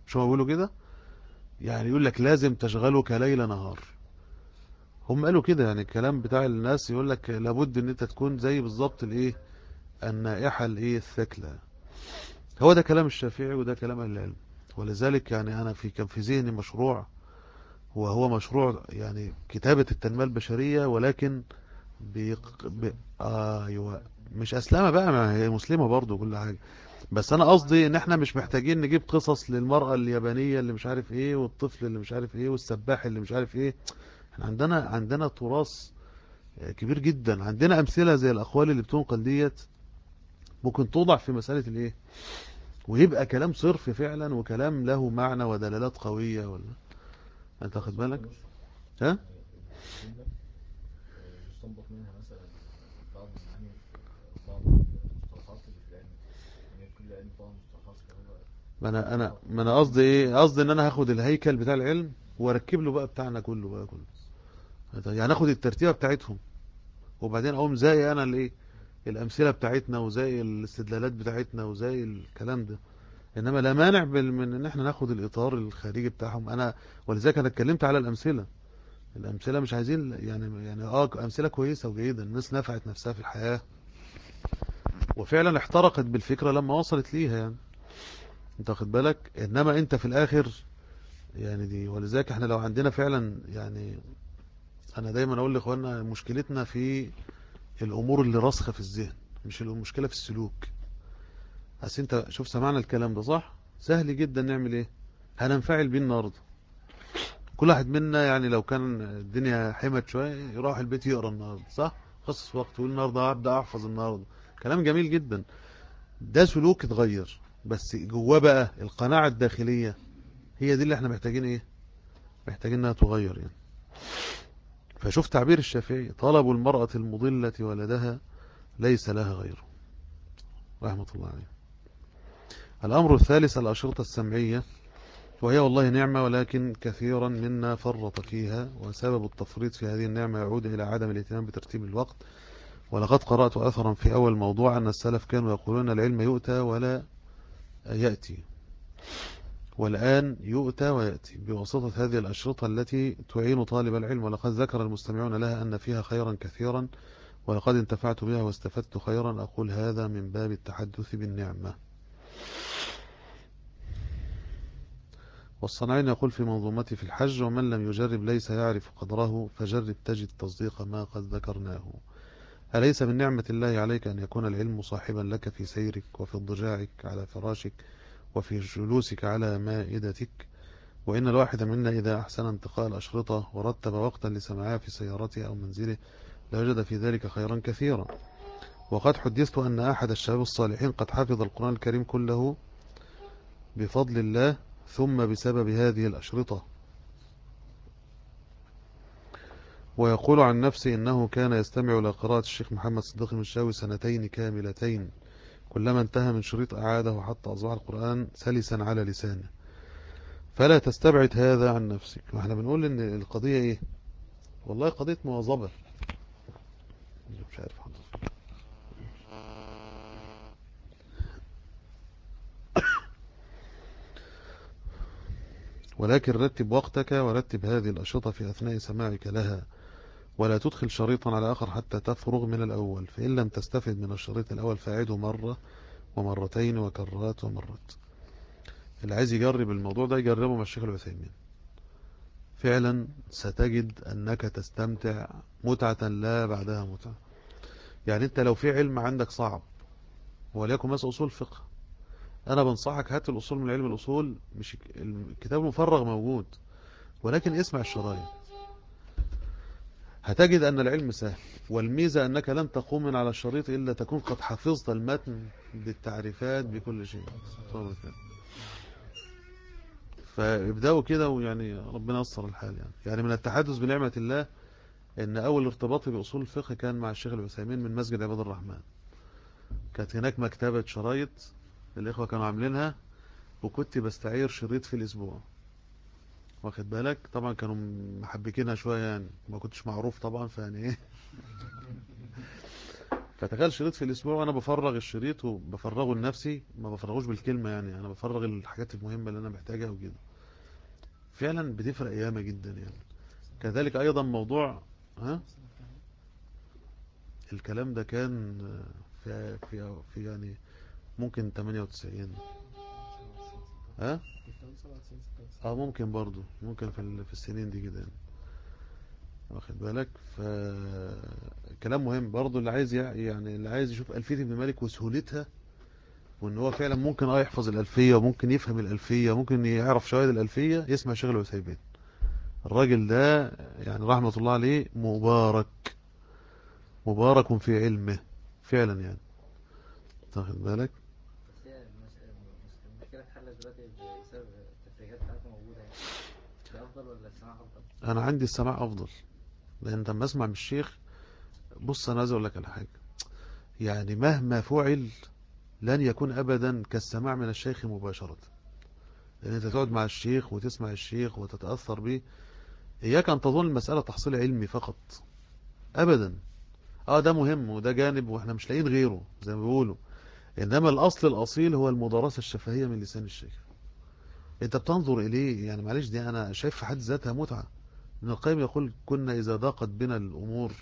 مش هم بيقولوا كده؟ يعني يقول لك لازم تشغلك ليل نهار. هم قالوا كده، يعني الكلام بتاع الناس يقول لك لابد ان انت تكون زي بالظبط الايه، النائحة الايه الثكلى. هو ده كلام الشافعي وده كلام اهل العلم. ولذلك يعني انا كان في ذهني مشروع، وهو مشروع يعني كتابة التنمية البشرية، ولكن ايوه، مش اسلامة بقى، ما هي مسلمة برضو كل حاجة. بس انا قصدي ان احنا مش محتاجين نجيب قصص للمرأة اليابانية اللي مش عارف ايه، والطفل اللي مش عارف ايه، والسباح اللي مش عارف ايه. احنا عندنا تراث كبير جدا. عندنا امثلة زي الاقوال اللي بتنقل ديت ممكن توضع في مسألة الايه، ويبقى كلام صرف فعلا، وكلام له معنى ودلالات قوية. ولا انت واخد بالك؟ ها؟ الجملة يستنبط منها مثلا بعض المعاني، بعض المصطلحات اللي في العلم، يعني كل علم طبعا مصطلحات، فهو ما انا قصدي ايه، قصدي ان انا هاخد الهيكل بتاع العلم واركب له بقى بتاعنا كله بقى كله. يعني اخد الترتيبة بتاعتهم، وبعدين اقوم زي انا الايه، الامثلة بتاعتنا وزي الاستدلالات بتاعتنا وزي الكلام ده. انما لا مانع من ان احنا ناخد الاطار الخارجي بتاعهم. ولذلك انا اتكلمت على الامثله مش عايزين يعني امثله كويسه وجيده، الناس نفعت نفسها في الحياه وفعلا احترقت بالفكره لما وصلت ليها يعني. انت واخد بالك؟ انما انت في الاخر يعني دي، ولذلك احنا لو عندنا فعلا يعني، انا دايما اقول لاخواننا مشكلتنا في الامور اللي راسخه في الذهن، مش المشكله في السلوك. اصل انت شوف، سمعنا الكلام ده صح، سهل جدا نعمل ايه، هننفعل بيه النهارده. كل واحد منا يعني لو كان الدنيا حمت شويه يروح البيت يقرا النهارده صح، خصص وقت ويقول النهارده هبدا احفظ النهارده. كلام جميل جدا، ده سلوك اتغير، بس جواه بقى القناعه الداخليه هي دي اللي احنا محتاجين ايه، محتاجين انها تغير يعني. فشوف تعبير الشافعي: طلب المرأة المضلة ولدها ليس لها غيره، رحمة الله عليه. الأمر الثالث الأشرطة السمعية، وهي والله نعمة، ولكن كثيرا منا فرط فيها، وسبب التفريط في هذه النعمة يعود إلى عدم الاهتمام بترتيب الوقت. ولقد قرأت أثرا في أول موضوع أن السلف كانوا يقولون العلم يؤتى ولا يأتي، والآن يؤتى ويأتي بواسطة هذه الأشرطة التي تعين طالب العلم. ولقد ذكر المستمعون لها أن فيها خيرا كثيرا، ولقد انتفعت بها واستفدت خيرا. أقول هذا من باب التحدث بالنعمة. والصنعين يقول في منظومتي في الحج: ومن لم يجرب ليس يعرف قدره، فجرب تجد تصديق ما قد ذكرناه. أليس من نعمة الله عليك أن يكون العلم صاحبا لك في سيرك، وفي اضطجاعك على فراشك، وفي جلوسك على مائدتك؟ وإن الواحد منا إذا أحسن انتقاء الأشرطة ورتب وقتا لسماعها في سيارته أو منزله لوجد في ذلك خيرا كثيرا. وقد حدثت أن أحد الشباب الصالحين قد حفظ القرآن الكريم كله بفضل الله، ثم بسبب هذه الأشرطة. ويقول عن نفسه إنه كان يستمع إلى قراءة الشيخ محمد صديق المشاوي سنتين كاملتين، كلما انتهى من شريط أعاده حتى أصبح القرآن سلسا على لسانه. فلا تستبعد هذا عن نفسك. واحنا بنقول إن القضية إيه، والله قضية مواظبة. مش عارف حضرتك. ولكن رتب وقتك ورتب هذه الأشرطة في أثناء سماعك لها، ولا تدخل شريطا على آخر حتى تفرغ من الأول، فإن لم تستفد من الشريط الأول فأعده مرة ومرتين وكرات ومرات. اللي عايز يجرب الموضوع ده يجربه مع الشيخ العثيمين، فعلا ستجد أنك تستمتع متعة لا بعدها متعة. يعني أنت لو في علم عندك صعب، وليكن مثلا أصول فقه، أنا بنصحك هات الأصول من علم الأصول، مش الكتاب المفرغ موجود، ولكن اسمع الشرايط، هتجد أن العلم سهل. والميزة أنك لن تقوم من على الشريط إلا تكون قد حفظت المتن بالتعريفات بكل شيء. فابدأوا كده، ويعني ربنا ييسر الحال. يعني من التحدث بنعمة الله ان اول ارتباطي باصول الفقه كان مع الشيخ العثيمين من مسجد عباد الرحمن. كانت هناك مكتبة شرايط الاخوة كانوا عاملينها، وكنت بستعير شريط في الاسبوع، واخد بالك؟ طبعا كانوا محبكينها شوية يعني، ما كنتش معروف طبعا، فيعني ايه فتخيل شريط في الاسبوع وانا بفرغ الشريط وبفرغه لنفسي، ما بفرغوش بالكلمة يعني، انا بفرغ الحاجات المهمة اللي انا محتاجها وكده. فعلا بتفرق ياما جدا يعني. كذلك ايضا موضوع، ها، الكلام ده كان في يعني ممكن 98. ها، ممكن برضو، ممكن في السنين دي كده يعني. واخد بالك؟ كلام مهم برضو، اللي عايز يعني اللي عايز يشوف ألفية ابن مالك وسهولتها، وان هو فعلا ممكن يحفظ الألفية، وممكن يفهم الألفية، ممكن يعرف شواهد الألفية، يسمع شيخ العثيمين. الراجل ده يعني رحمة الله عليه مبارك، مبارك في علمه فعلا يعني. واخد بالك؟ بس هي المشكلة اتحلت دلوقتي بسبب التفريغات بتاعتها موجودة يعني. ده أفضل ولا السماع أفضل؟ انا عندي السماع افضل، لان لما اسمع من الشيخ، بص انا عايز اقول لك على حاجة، يعني مهما فعل لن يكون ابدا كالسماع من الشيخ مباشرة. لان انت تقعد مع الشيخ وتسمع الشيخ وتتأثر به. اياك ان تظن المسألة تحصيل علمي فقط، ابدا. ده مهم وده جانب واحنا مش لاقيين غيره زي ما بيقولوا، انما الاصل الاصيل هو المدارسة الشفهية من لسان الشيخ. انت بتنظر اليه يعني، معلش دي انا شايف في حد ذاتها متعة. ابن القيم يقول كنا اذا ضاقت بنا الامور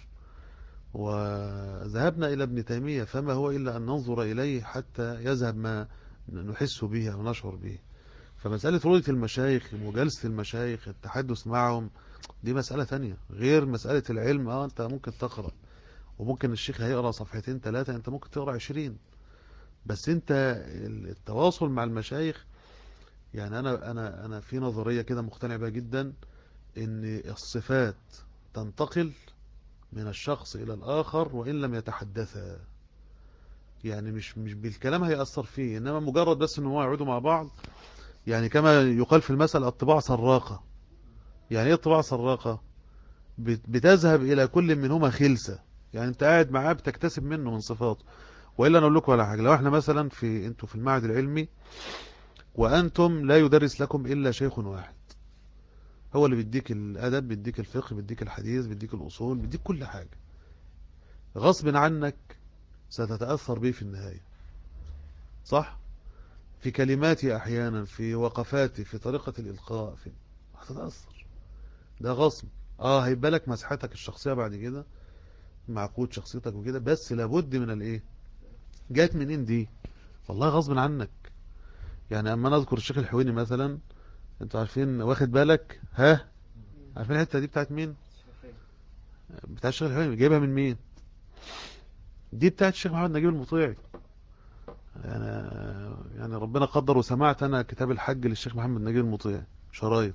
وذهبنا الى ابن تيمية فما هو الا ان ننظر اليه حتى يذهب ما نحس به او نشعر به. فمسألة رؤية المشايخ، مجالسة المشايخ، التحدث معهم، دي مسألة ثانية غير مسألة العلم. انت ممكن تقرأ، وممكن الشيخ هيقرأ صفحتين ثلاثة، انت ممكن تقرأ 20. بس انت التواصل مع المشايخ، يعني انا في نظرية كده مقتنع بها جدا، ان الصفات تنتقل من الشخص الى الاخر وان لم يتحدثا. يعني مش بالكلام هيأثر فيه، انما مجرد بس ان هو يقعدوا مع بعض. يعني كما يقال في المثل الطباع سراقة. يعني ايه الطباع سراقة؟ بتذهب الى كل منهما خلسة. يعني انت قاعد معاه بتكتسب منه من صفاته. وإلا أنا أقول لكم على حاجة، لو احنا مثلا انتوا في المعهد العلمي، وأنتم لا يدرس لكم إلا شيخ واحد، هو اللي بيديك الأدب، بيديك الفقه، بيديك الحديث، بيديك الأصول، بيديك كل حاجة، غصب عنك ستتأثر به في النهاية. صح؟ في كلماتي أحيانا، في وقفاتي، في طريقة الإلقاء، هتتأثر. ده غصب. هيبقى لك مسحتك الشخصية بعد كده، معقود شخصيتك وكده، بس لابد من الايه، جات منين دي؟ والله غصب عنك. يعني اما نذكر الشيخ الحويني مثلا، انتوا عارفين، واخد بالك؟ عارفين الحته دي بتاعت مين؟ بتاع الشيخ الحويني. جايبها من مين؟ دي بتاعت الشيخ محمد نجيب المطيعي. يعني ربنا قدر وسمعت انا كتاب الحج للشيخ محمد نجيب المطيعي شرايط.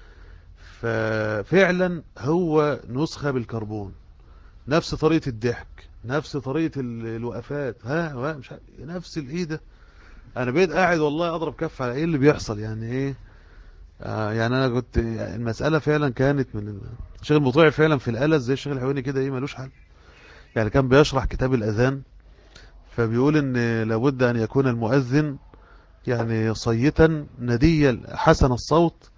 ففعلا هو نسخة بالكربون، نفس طريقة الضحك، نفس طريقة الوقفات، مش نفس الايده. انا بقيت قاعد والله اضرب كف على ايه اللي بيحصل، يعني ايه. يعني انا كنت المسألة فعلا كانت من الشيخ المطيعي فعلا في الآلة زي الشيخ الحويني كده، ايه ملوش حل. يعني كان بيشرح كتاب الأذان، فبيقول ان لابد ان يكون المؤذن يعني صيتا نديا حسن الصوت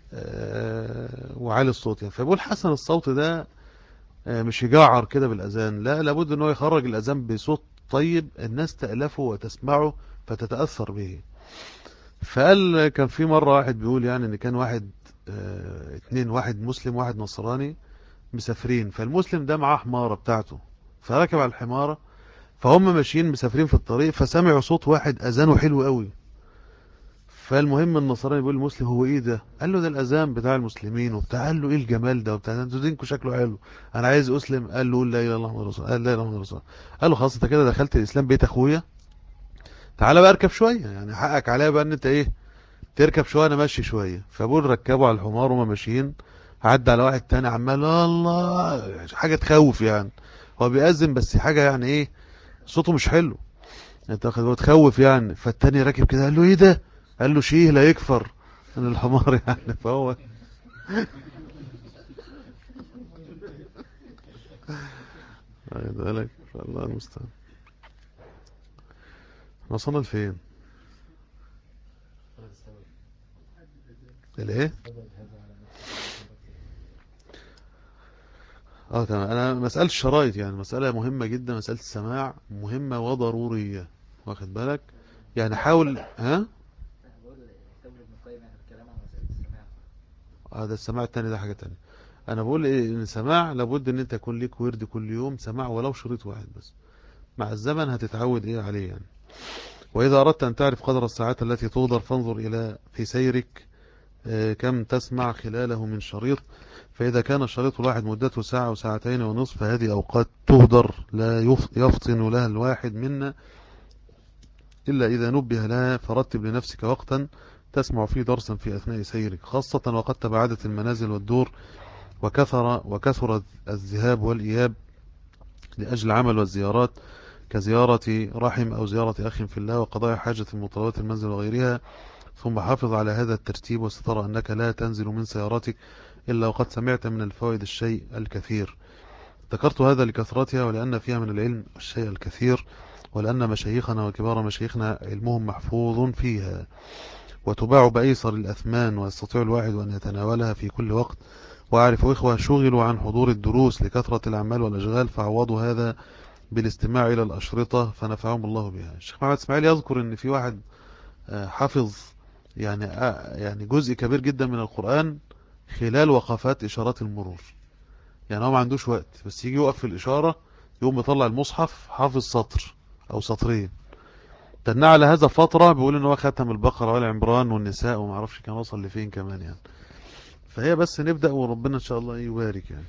وعالي الصوت. يعني فبيقول حسن الصوت ده مش يجعر كده بالأذان، لا، لابد ان هو يخرج الأذان بصوت طيب الناس تألفه وتسمعه فتتأثر به. فقال كان في مرة واحد بيقول يعني ان كان واحد اتنين، واحد مسلم واحد نصراني، مسافرين. فالمسلم ده معاه حمارة بتاعته، فركب على الحمارة، فهم ماشيين مسافرين في الطريق، فسمعوا صوت واحد اذانه حلو قوي. فالمهم النصراني بيقول المسلم هو ايه ده؟ قال له ده الاذان بتاع المسلمين وبتاع. قال له ايه الجمال ده وبتاع، انتوا دينكم شكله حلو، انا عايز اسلم. قال له قول لا اله الا الله محمد رسول الله. قال لا اله الا الله رسول الله. قال له خلاص انت كده دخلت الاسلام بيت اخويا، تعالى بقى اركب شويه، يعني حقك عليا بقى ان انت ايه تركب شويه، انا ماشي شويه. فبقول ركبوا على الحمار وما ماشيين، عدى على واحد تاني عمال الله حاجه تخوف يعني، هو بيأذن بس حاجه يعني ايه، صوته مش حلو، انت واخد بالك تخوف يعني. فالتاني راكب كده قال له ايه ده؟ قال له شيه لا يكفر من الحمار يعني. فهو واخد بالك، فالله المستعان. وصلنا لفين؟ الايه؟ تمام. انا مسألة الشرايط يعني مسألة مهمة جدا، مسألة السماع مهمة وضرورية، واخد بالك؟ يعني حاول بقول كتاب ابن القيم يعني الكلام عن مسألة السماع. هذا السماع التاني ده حاجة تانية. انا بقول ايه، ان سماع لابد ان انت يكون ليك ورد كل يوم سماع ولو شريط واحد بس، مع الزمن هتتعود ايه عليه يعني. واذا اردت ان تعرف قدر الساعات التي تهدر فانظر الى في سيرك كم تسمع خلاله من شريط، فإذا كان الشريط الواحد مدته ساعة وساعتين ونصف فهذه أوقات تهدر لا يفطن لها الواحد منا إلا إذا نبه لها. فرتب لنفسك وقتا تسمع فيه درسا في أثناء سيرك، خاصة وقد تباعدت المنازل والدور وكثر الذهاب والإياب لأجل العمل والزيارات، كزيارة رحم أو زيارة أخ في الله وقضاء حاجة مطلبات المنزل وغيرها. ثم حافظ على هذا الترتيب وسترى أنك لا تنزل من سيارتك إلا وقد سمعت من الفوائد الشيء الكثير. ذكرت هذا لكثرتها ولأن فيها من العلم الشيء الكثير، ولأن مشايخنا وكبار مشايخنا علمهم محفوظ فيها وتباع بأيسر الأثمان، ويستطيع الواحد أن يتناولها في كل وقت. وأعرف إخوة شغلوا عن حضور الدروس لكثرة الأعمال والأشغال فعوضوا هذا بالاستماع إلى الأشرطة فنفعهم الله بها. الشيخ محمد إسماعيل يذكر أن في واحد حفظ يعني جزء كبير جدا من القرآن خلال وقفات إشارات المرور. يعني هو ما عندوش وقت، بس يجي يوقف في الإشارة يقوم يطلع المصحف حافظ سطر أو سطرين. تنى على هذا فترة بيقول إن هو ختم البقرة والعمران والنساء وما عرفش كان وصل لفين كمان يعني. فهي بس نبدأ وربنا إن شاء الله يبارك يعني.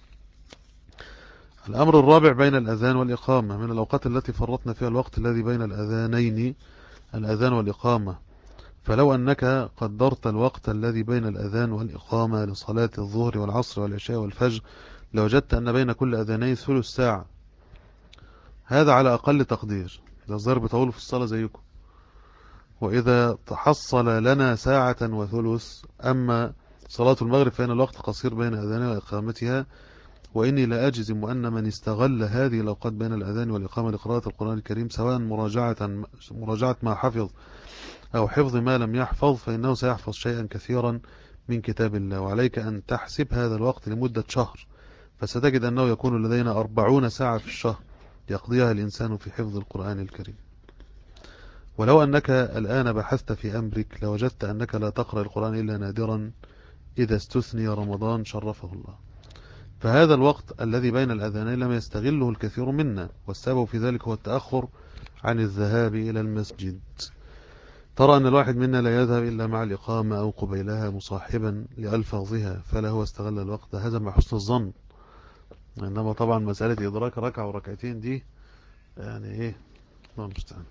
الأمر الرابع بين الأذان والإقامة. من الأوقات التي فرطنا فيها الوقت الذي بين الأذانين، الأذان والإقامة. فلو أنك قدرت الوقت الذي بين الأذان والإقامة لصلاة الظهر والعصر والعشاء والفجر لوجدت أن بين كل أذانين ثلث ساعة. هذا على أقل تقدير إذا الظاهر بيطول في الصلاة زيكم. وإذا تحصل لنا ساعة وثلث. أما صلاة المغرب فإن الوقت قصير بين أذانها وإقامتها، وإني لا أجزم أن من استغل هذه الأوقات بين الأذان والإقامة لقراءة القرآن الكريم سواء مراجعة ما حفظ أو حفظ ما لم يحفظ فإنه سيحفظ شيئا كثيرا من كتاب الله. وعليك أن تحسب هذا الوقت لمدة شهر، فستجد أنه يكون لدينا 40 ساعة في الشهر يقضيها الإنسان في حفظ القرآن الكريم. ولو أنك الآن بحثت في أمرك لوجدت أنك لا تقرأ القرآن إلا نادرا إذا استثني رمضان شرفه الله. فهذا الوقت الذي بين الأذانين لم يستغله الكثير منا، والسبب في ذلك هو التأخر عن الذهاب إلى المسجد. ترى أن الواحد منا لا يذهب إلا مع الإقامة أو قبيلها مصاحبا لألفاظها، فلا هو استغل الوقت. هذا مع حسن الظن، إنما طبعا مسألة إدراك ركعة وركعتين دي يعني إيه، الله المستعان.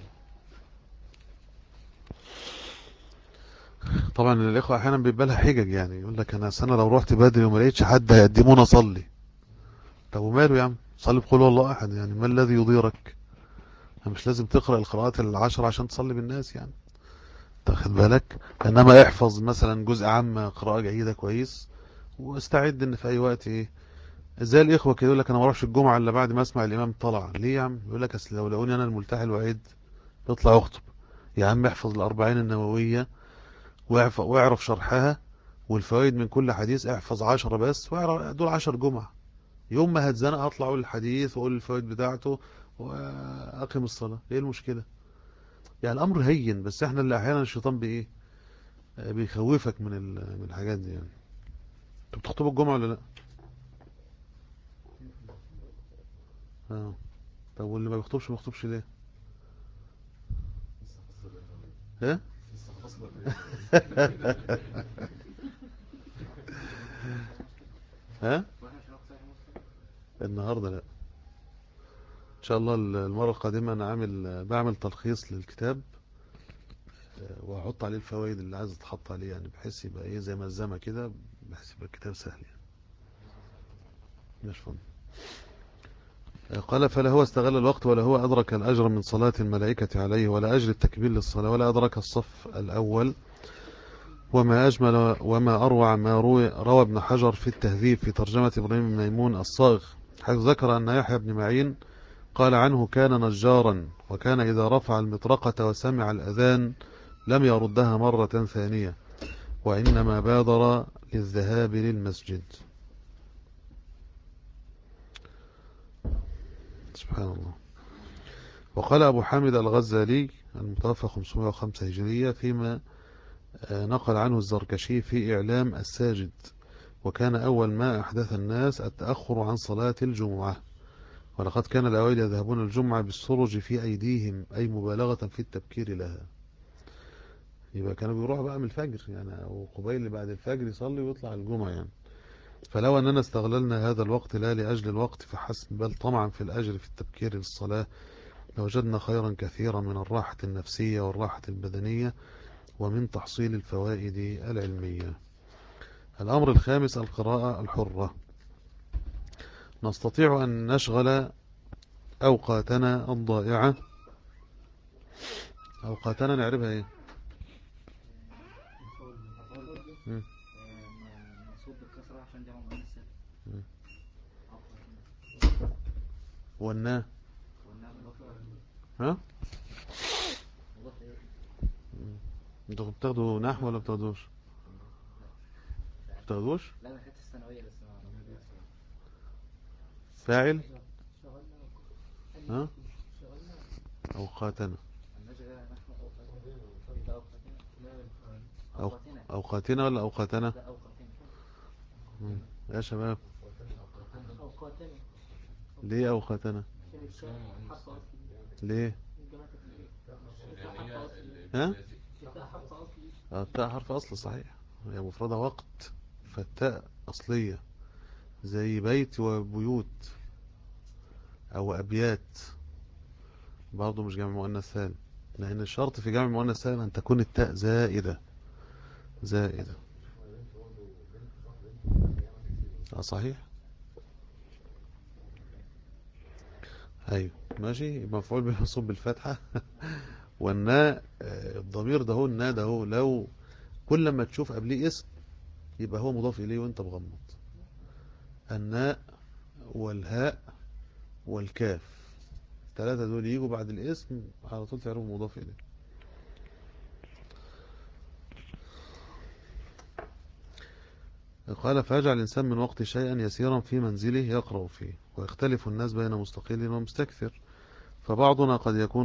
طبعا الإخوة أحيانا بيبقى لها حجج، يعني يقول لك أنا سنة لو رحت بدري وما لقيتش حد هيقدموني أصلي. طب وماله يا عم، صلي بقول والله أحد، يعني ما الذي يضيرك؟ مش لازم تقرأ القراءات العشر عشان تصلي بالناس يعني، تاخد بالك. إنما احفظ مثلا جزء عام قراءة جيدة كويس، واستعد ان في اي وقت ايه. زي الاخوه كده يقول لك انا ما اروحش الجمعه الا بعد ما اسمع الامام طلع. ليه يا عم؟ يقول لك اصل لو لقوني انا الملتحي الوحيد يطلع اخطب. يا عم احفظ الاربعين النوويه واعرف شرحها والفوائد من كل حديث. احفظ 10 بس واعرف دول 10 جمعة. يوم ما هتزنق هطلع اقول الحديث واقول الفوائد بتاعته واقيم الصلاة. ايه المشكلة؟ يعني الامر هين، بس احنا اللي احيانا الشيطان بايه بيخوفك من الحاجات دي يعني. انتوا بتخطبوا الجمعة ولا لا؟ اه. طب واللي ما بيخطبش ما بيخطبش ليه؟ ها؟ ها؟ النهارده لا، ان شاء الله المره القادمه انا بعمل تلخيص للكتاب وهحط عليه الفوائد اللي عايز تحط عليه، يعني بحيث يبقى ايه زي ملزمه كده، بحيث يبقى الكتاب سهل يعني. مش فن. قال فلا هو استغل الوقت ولا هو أدرك الأجر من صلاة الملائكة عليه ولا أجر التكبير للصلاة ولا أدرك الصف الأول. وما أجمل وما أروع ما روى ابن حجر في التهذيب في ترجمة إبراهيم بن ميمون الصاغ، حيث ذكر أن يحيى بن معين قال عنه كان نجارا، وكان إذا رفع المطرقة وسمع الأذان لم يردها مرة ثانية، وإنما بادر للذهاب للمسجد. سبحان الله. وقال أبو حامد الغزالي المتوفى 505 هجرية فيما نقل عنه الزركشي في إعلام الساجد: وكان أول ما أحدث الناس التأخر عن صلاة الجمعة، ولقد كان الأوائل يذهبون الجمعة بالسرج في أيديهم، أي مبالغة في التبكير لها. يبقى كانوا بيروحوا بقى من الفجر يعني، أو قبيل بعد الفجر يصلي ويطلع الجمعة يعني. فلو أننا استغللنا هذا الوقت لا لأجل الوقت فحسب، بل طمعا في الأجر في التبكير للصلاة، لوجدنا خيرا كثيرا من الراحة النفسية والراحة البدنية ومن تحصيل الفوائد العلمية. الأمر الخامس: القراءة الحرة. نستطيع أن نشغل أوقاتنا الضائعة. أوقاتنا نعرفها إيه؟ منصوب بالكسرة عشان جمع مؤنث سالم. والنا ها؟ انتوا بتاخدوا نحو ولا بتاخدوش؟ بتاخدوش؟ لا انا خدت الثانويه بس ما فاعل ها؟ أوقاتنا أوقاتنا ولا أوقاتنا؟ يا شباب ليه أوقاتنا؟ ليه؟ ها؟ التاء حرف أصل صحيح، هي مفردة وقت، فالتاء أصلية زي بيت وبيوت أو أبيات، برضه مش جمع مؤنث سالم، لأن الشرط في جمع مؤنث سالم أن تكون التاء زائدة. صحيح. أيوه ماشي، يبقى مفعول به منصوب بالفتحة. والناء الضمير ده هو الناء ده هو، لو كل ما تشوف قبليه اسم يبقى هو مضاف إليه وانت مغمض. الناء والهاء والكاف، الثلاثة دول يجوا بعد الاسم على طول تعرفوا مضاف إليه. قال: فيجعل الإنسان من وقت شيئا يسيرا في منزله يقرأ فيه، ويختلف الناس بين مستقل ومستكثر، فبعضنا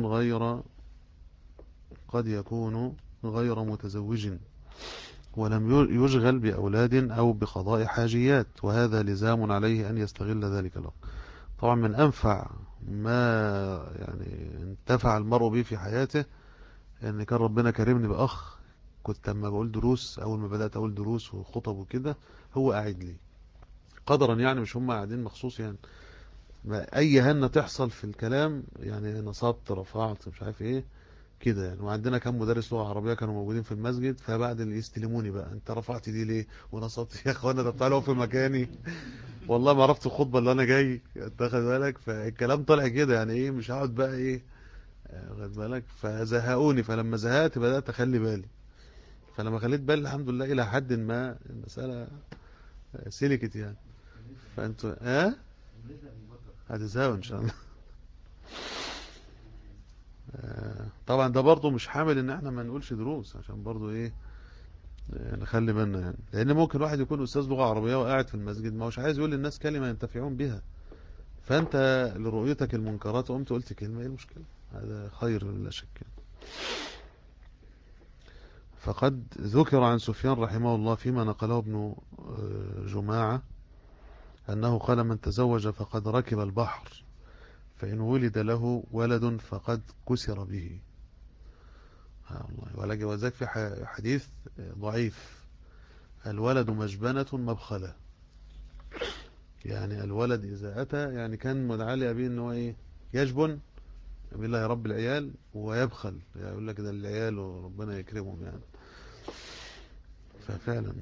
قد يكون غير متزوج ولم يشغل بأولاد أو بقضاء حاجيات، وهذا لزام عليه أن يستغل ذلك الوقت. طبعا من أنفع ما يعني انتفع المرء به في حياته أن كان ربنا كرمني بأخ، كنت لما بقول دروس، أول ما بدأت أقول دروس وخطب وكده هو قاعد لي قدرا يعني، مش هم قاعدين مخصوص يعني، ما أي هنة تحصل في الكلام يعني، نصبت رفعت مش عارف إيه كده يعني. وعندنا كم مدرس لغة عربية كانوا موجودين في المسجد، فبعد اللي يستلموني بقى: انت رفعت دي ليه ونصبت؟ يا اخوانا ده بتاع في مكاني، والله ما عرفت الخطبة اللي انا جاي، تاخد بالك؟ فالكلام طلع كده يعني، ايه مش هقعد بقى ايه، واخد بالك؟ فزهقوني، فلما زهقت بدأت اخلي بالي، فلما خليت بالي الحمد لله الى حد ما المسألة سلكت يعني. فانتوا هتزهقوا ان شاء الله. طبعا ده برضو مش حامل ان احنا ما نقولش دروس، عشان برضو ايه نخلي بالنا يعني، لان ممكن واحد يكون استاذ لغة عربية وقاعد في المسجد ما هوش عايز يقول للناس كلمة ينتفعون بها، فانت لرؤيتك المنكرات وقمت قلت كلمة، ايه المشكلة؟ هذا خير لا شك. فقد ذكر عن سفيان رحمه الله فيما نقله ابن جماعة أنه قال: من تزوج فقد ركب البحر، فإن ولد له ولد فقد كسر به. والله وذاك في حديث ضعيف: الولد مجبنة مبخلة، يعني الولد إذا أتى يعني كان مدعى أبيه أنه إيه يجبن بالله يا رب العيال ويبخل، يعني يقول لك ده العيال وربنا يكرمهم يعني. ففعلا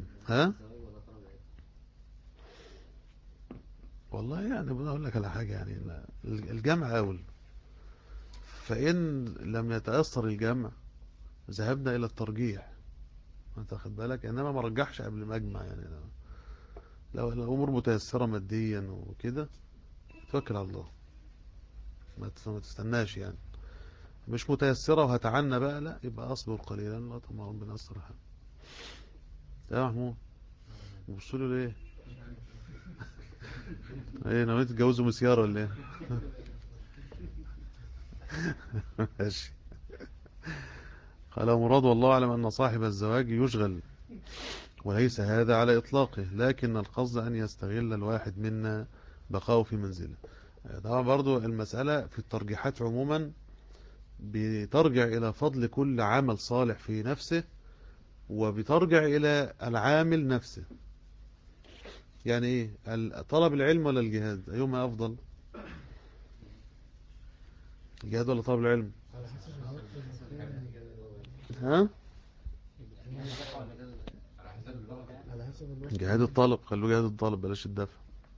والله يعني بقول لك على حاجة يعني، الجمع أول، فإن لم يتأثر الجمع ذهبنا إلى الترجيح، انت واخد بالك؟ إنما ما رجحش قبل ما أجمع يعني، لو الأمور متيسرة ماديا وكده توكل على الله، ما تستناش يعني. مش متيسرة وهتعنى بقى، لا يبقى أصبر قليلا لا طبعا ربنا يستر حالك. يا محمود بصوا له ليه؟ ايه ناويين تتجوزوا مسيارة ولا ايه؟ ماشي. قال مراد والله أعلم أن صاحب الزواج يشغل، وليس هذا على إطلاقه، لكن القصد أن يستغل الواحد منا بقاؤه في منزله. طبعا برضو المسألة في الترجيحات عموما بترجع إلى فضل كل عمل صالح في نفسه، وبترجع إلى العامل نفسه. يعني إيه طلب العلم ولا الجهاد؟ أيهما أفضل؟ الجهاد ولا طلب العلم؟ ها؟ جهاد الطالب، خلوه جهاد الطالب بلاش الدفع.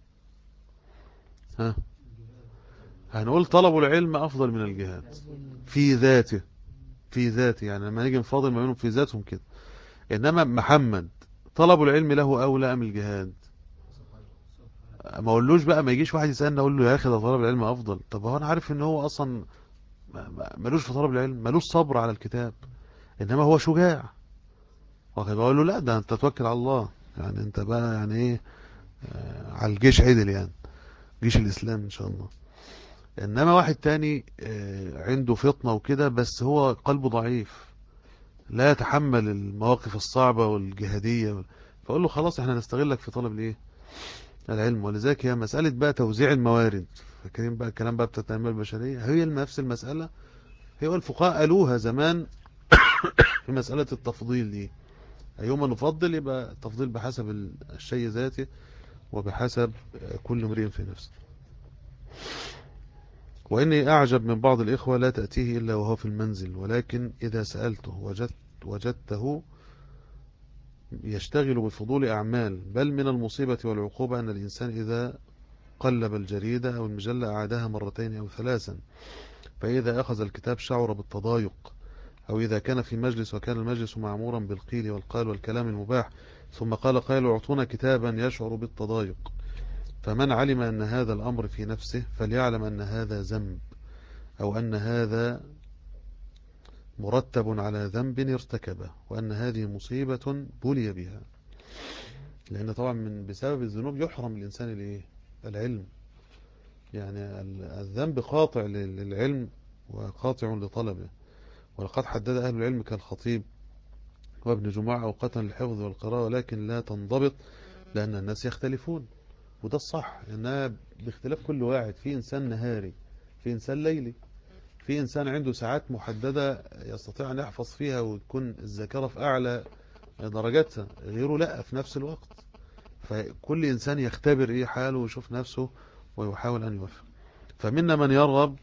ها؟ هنقول طلب العلم أفضل من الجهاد في ذاته، في ذاته، يعني لما نيجي نفاضل ما بينهم في ذاتهم كده. إنما محمد طلب العلم له أولى أم الجهاد؟ ما اقولوش بقى، ما يجيش واحد يسألني اقول له يا اخي ده طلب العلم افضل. طب هو انا عارف ان هو اصلا ملوش في طلب العلم، ملوش صبر على الكتاب، انما هو شجاع. واخد، بقول له لا ده انت توكل على الله، يعني انت بقى يعني ايه، على الجيش عدل يعني، جيش الاسلام ان شاء الله. انما واحد تاني عنده فطنة وكده، بس هو قلبه ضعيف، لا يتحمل المواقف الصعبة والجهادية، فأقول له خلاص احنا نستغلك في طلب الايه، العلم. ولذلك هي مسألة بقى توزيع الموارد، فاكرين بقى الكلام بقى بتاع التنمية البشرية، هي نفس المسألة، هي الفقهاء قالوها زمان في مسألة التفضيل دي، أيهما نفضل، يبقى التفضيل بحسب الشيء ذاته وبحسب كل امرئ في نفسه. وإني أعجب من بعض الإخوة لا تأتيه إلا وهو في المنزل، ولكن إذا سألته وجدته يشتغل بفضول أعمال. بل من المصيبة والعقوبة أن الإنسان إذا قلب الجريدة أو المجلة أعادها مرتين أو ثلاثا، فإذا أخذ الكتاب شعر بالتضايق، أو إذا كان في مجلس وكان المجلس معمورا بالقيل والقال والكلام المباح، ثم قال قائل اعطونا كتابا، يشعر بالتضايق. فمن علم أن هذا الأمر في نفسه فليعلم أن هذا ذنب، أو أن هذا مرتب على ذنب ارتكبه، وأن هذه مصيبة بلي بها. لأن طبعا بسبب الذنوب يحرم الإنسان العلم، يعني الذنب قاطع للعلم وقاطع لطلبه. ولقد حدد أهل العلم كالخطيب وابن جماعة أوقاتا للحفظ والقراءة، ولكن لا تنضبط لأن الناس يختلفون. وده الصح، إنها باختلاف كل واحد، في إنسان نهاري، في إنسان ليلي، في إنسان عنده ساعات محددة يستطيع أن يحفظ فيها وتكون الذاكرة في أعلى درجاتها، غيره لا في نفس الوقت. فكل إنسان يختبر إيه حاله ويشوف نفسه ويحاول أن يوفق. فمنا من يرغب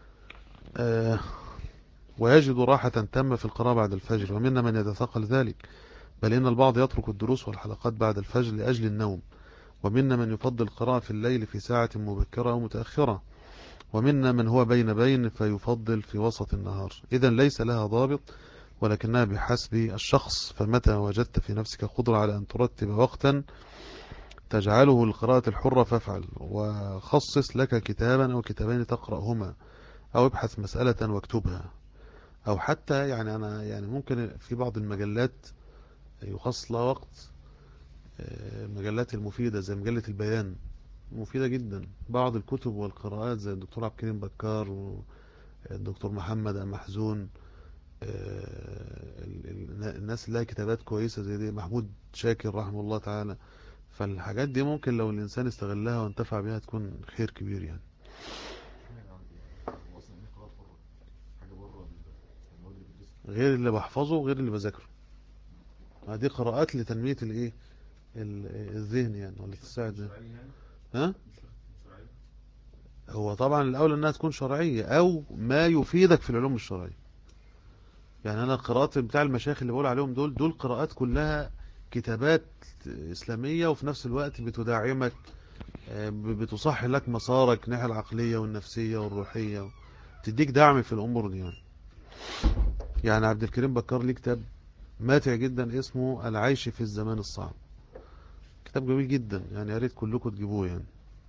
ويجد راحة تامة في القراءة بعد الفجر، ومنا من يتثقل ذلك، بل إن البعض يترك الدروس والحلقات بعد الفجر لأجل النوم، ومنا من يفضل القراءة في الليل في ساعة مبكرة أو متأخرة، ومنا من هو بين فيفضل في وسط النهار. إذن ليس لها ضابط، ولكنها بحسب الشخص. فمتى وجدت في نفسك قدرة على أن ترتب وقتا تجعله القراءة الحرة فافعل، وخصص لك كتابا أو كتابين تقرأهما، أو ابحث مسألة واكتبها، أو حتى يعني أنا يعني ممكن في بعض المجلات يخصص لها وقت، المجلات المفيدة زي مجلة البيان مفيدة جدا. بعض الكتب والقراءات زي الدكتور عبد الكريم بكار والدكتور محمد محزون، الناس اللي لها كتابات كويسة زي دي، محمود شاكر رحمه الله تعالى. فالحاجات دي ممكن لو الإنسان استغلها وانتفع بها تكون خير كبير يعني. غير اللي بحفظه غير اللي بذاكره، هذه قراءات لتنمية الايه الذهن يعني، ولا تساعد. ها، هو طبعا الأول أنها تكون شرعية أو ما يفيدك في العلوم الشرعية. يعني أنا القراءات بتاع المشايخ اللي بقول عليهم دول قراءات كلها كتابات إسلامية، وفي نفس الوقت بتدعمك، بتصحح لك مسارك ناحية العقلية والنفسية والروحية، تديك دعم في الأمور دي يعني عبد الكريم بكار ليه كتاب ماتع جدا اسمه العيش في الزمان الصعب، كتاب جميل جدا يعني، يا ريت كلكم تجيبوه يعني.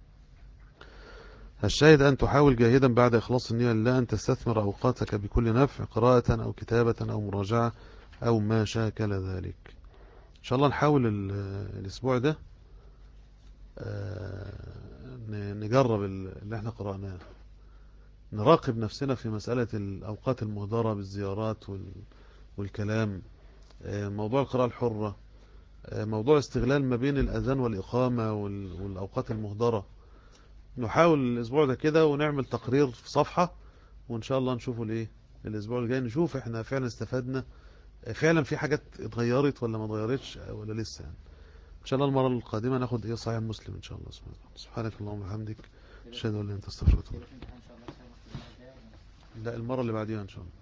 الشاهد أن تحاول جاهدا بعد إخلاص النية لله أن تستثمر أوقاتك بكل نفع، قراءة أو كتابة أو مراجعة أو ما شاكل ذلك. إن شاء الله نحاول الأسبوع ده نجرب اللي احنا قرأناه، نراقب نفسنا في مسألة الأوقات المهدرة بالزيارات والكلام، موضوع القراءة الحرة، موضوع استغلال ما بين الأذان والإقامة والأوقات المهدرة. نحاول الأسبوع ده كده ونعمل تقرير في صفحة، وإن شاء الله نشوفه الأسبوع الجاي، نشوف إحنا فعلا استفدنا، فعلا في حاجات اتغيرت ولا ما اتغيرتش ولا لسه يعني. إن شاء الله المرة القادمة ناخد صحيح مسلم إن شاء الله. سبحانك اللهم وبحمدك، أشهد أن لا إله إلا أنت، أستغفرك. كده في امتحان ان شاء الله السنة الجاية ولا؟ لا، المرة اللي بعديها إن شاء الله.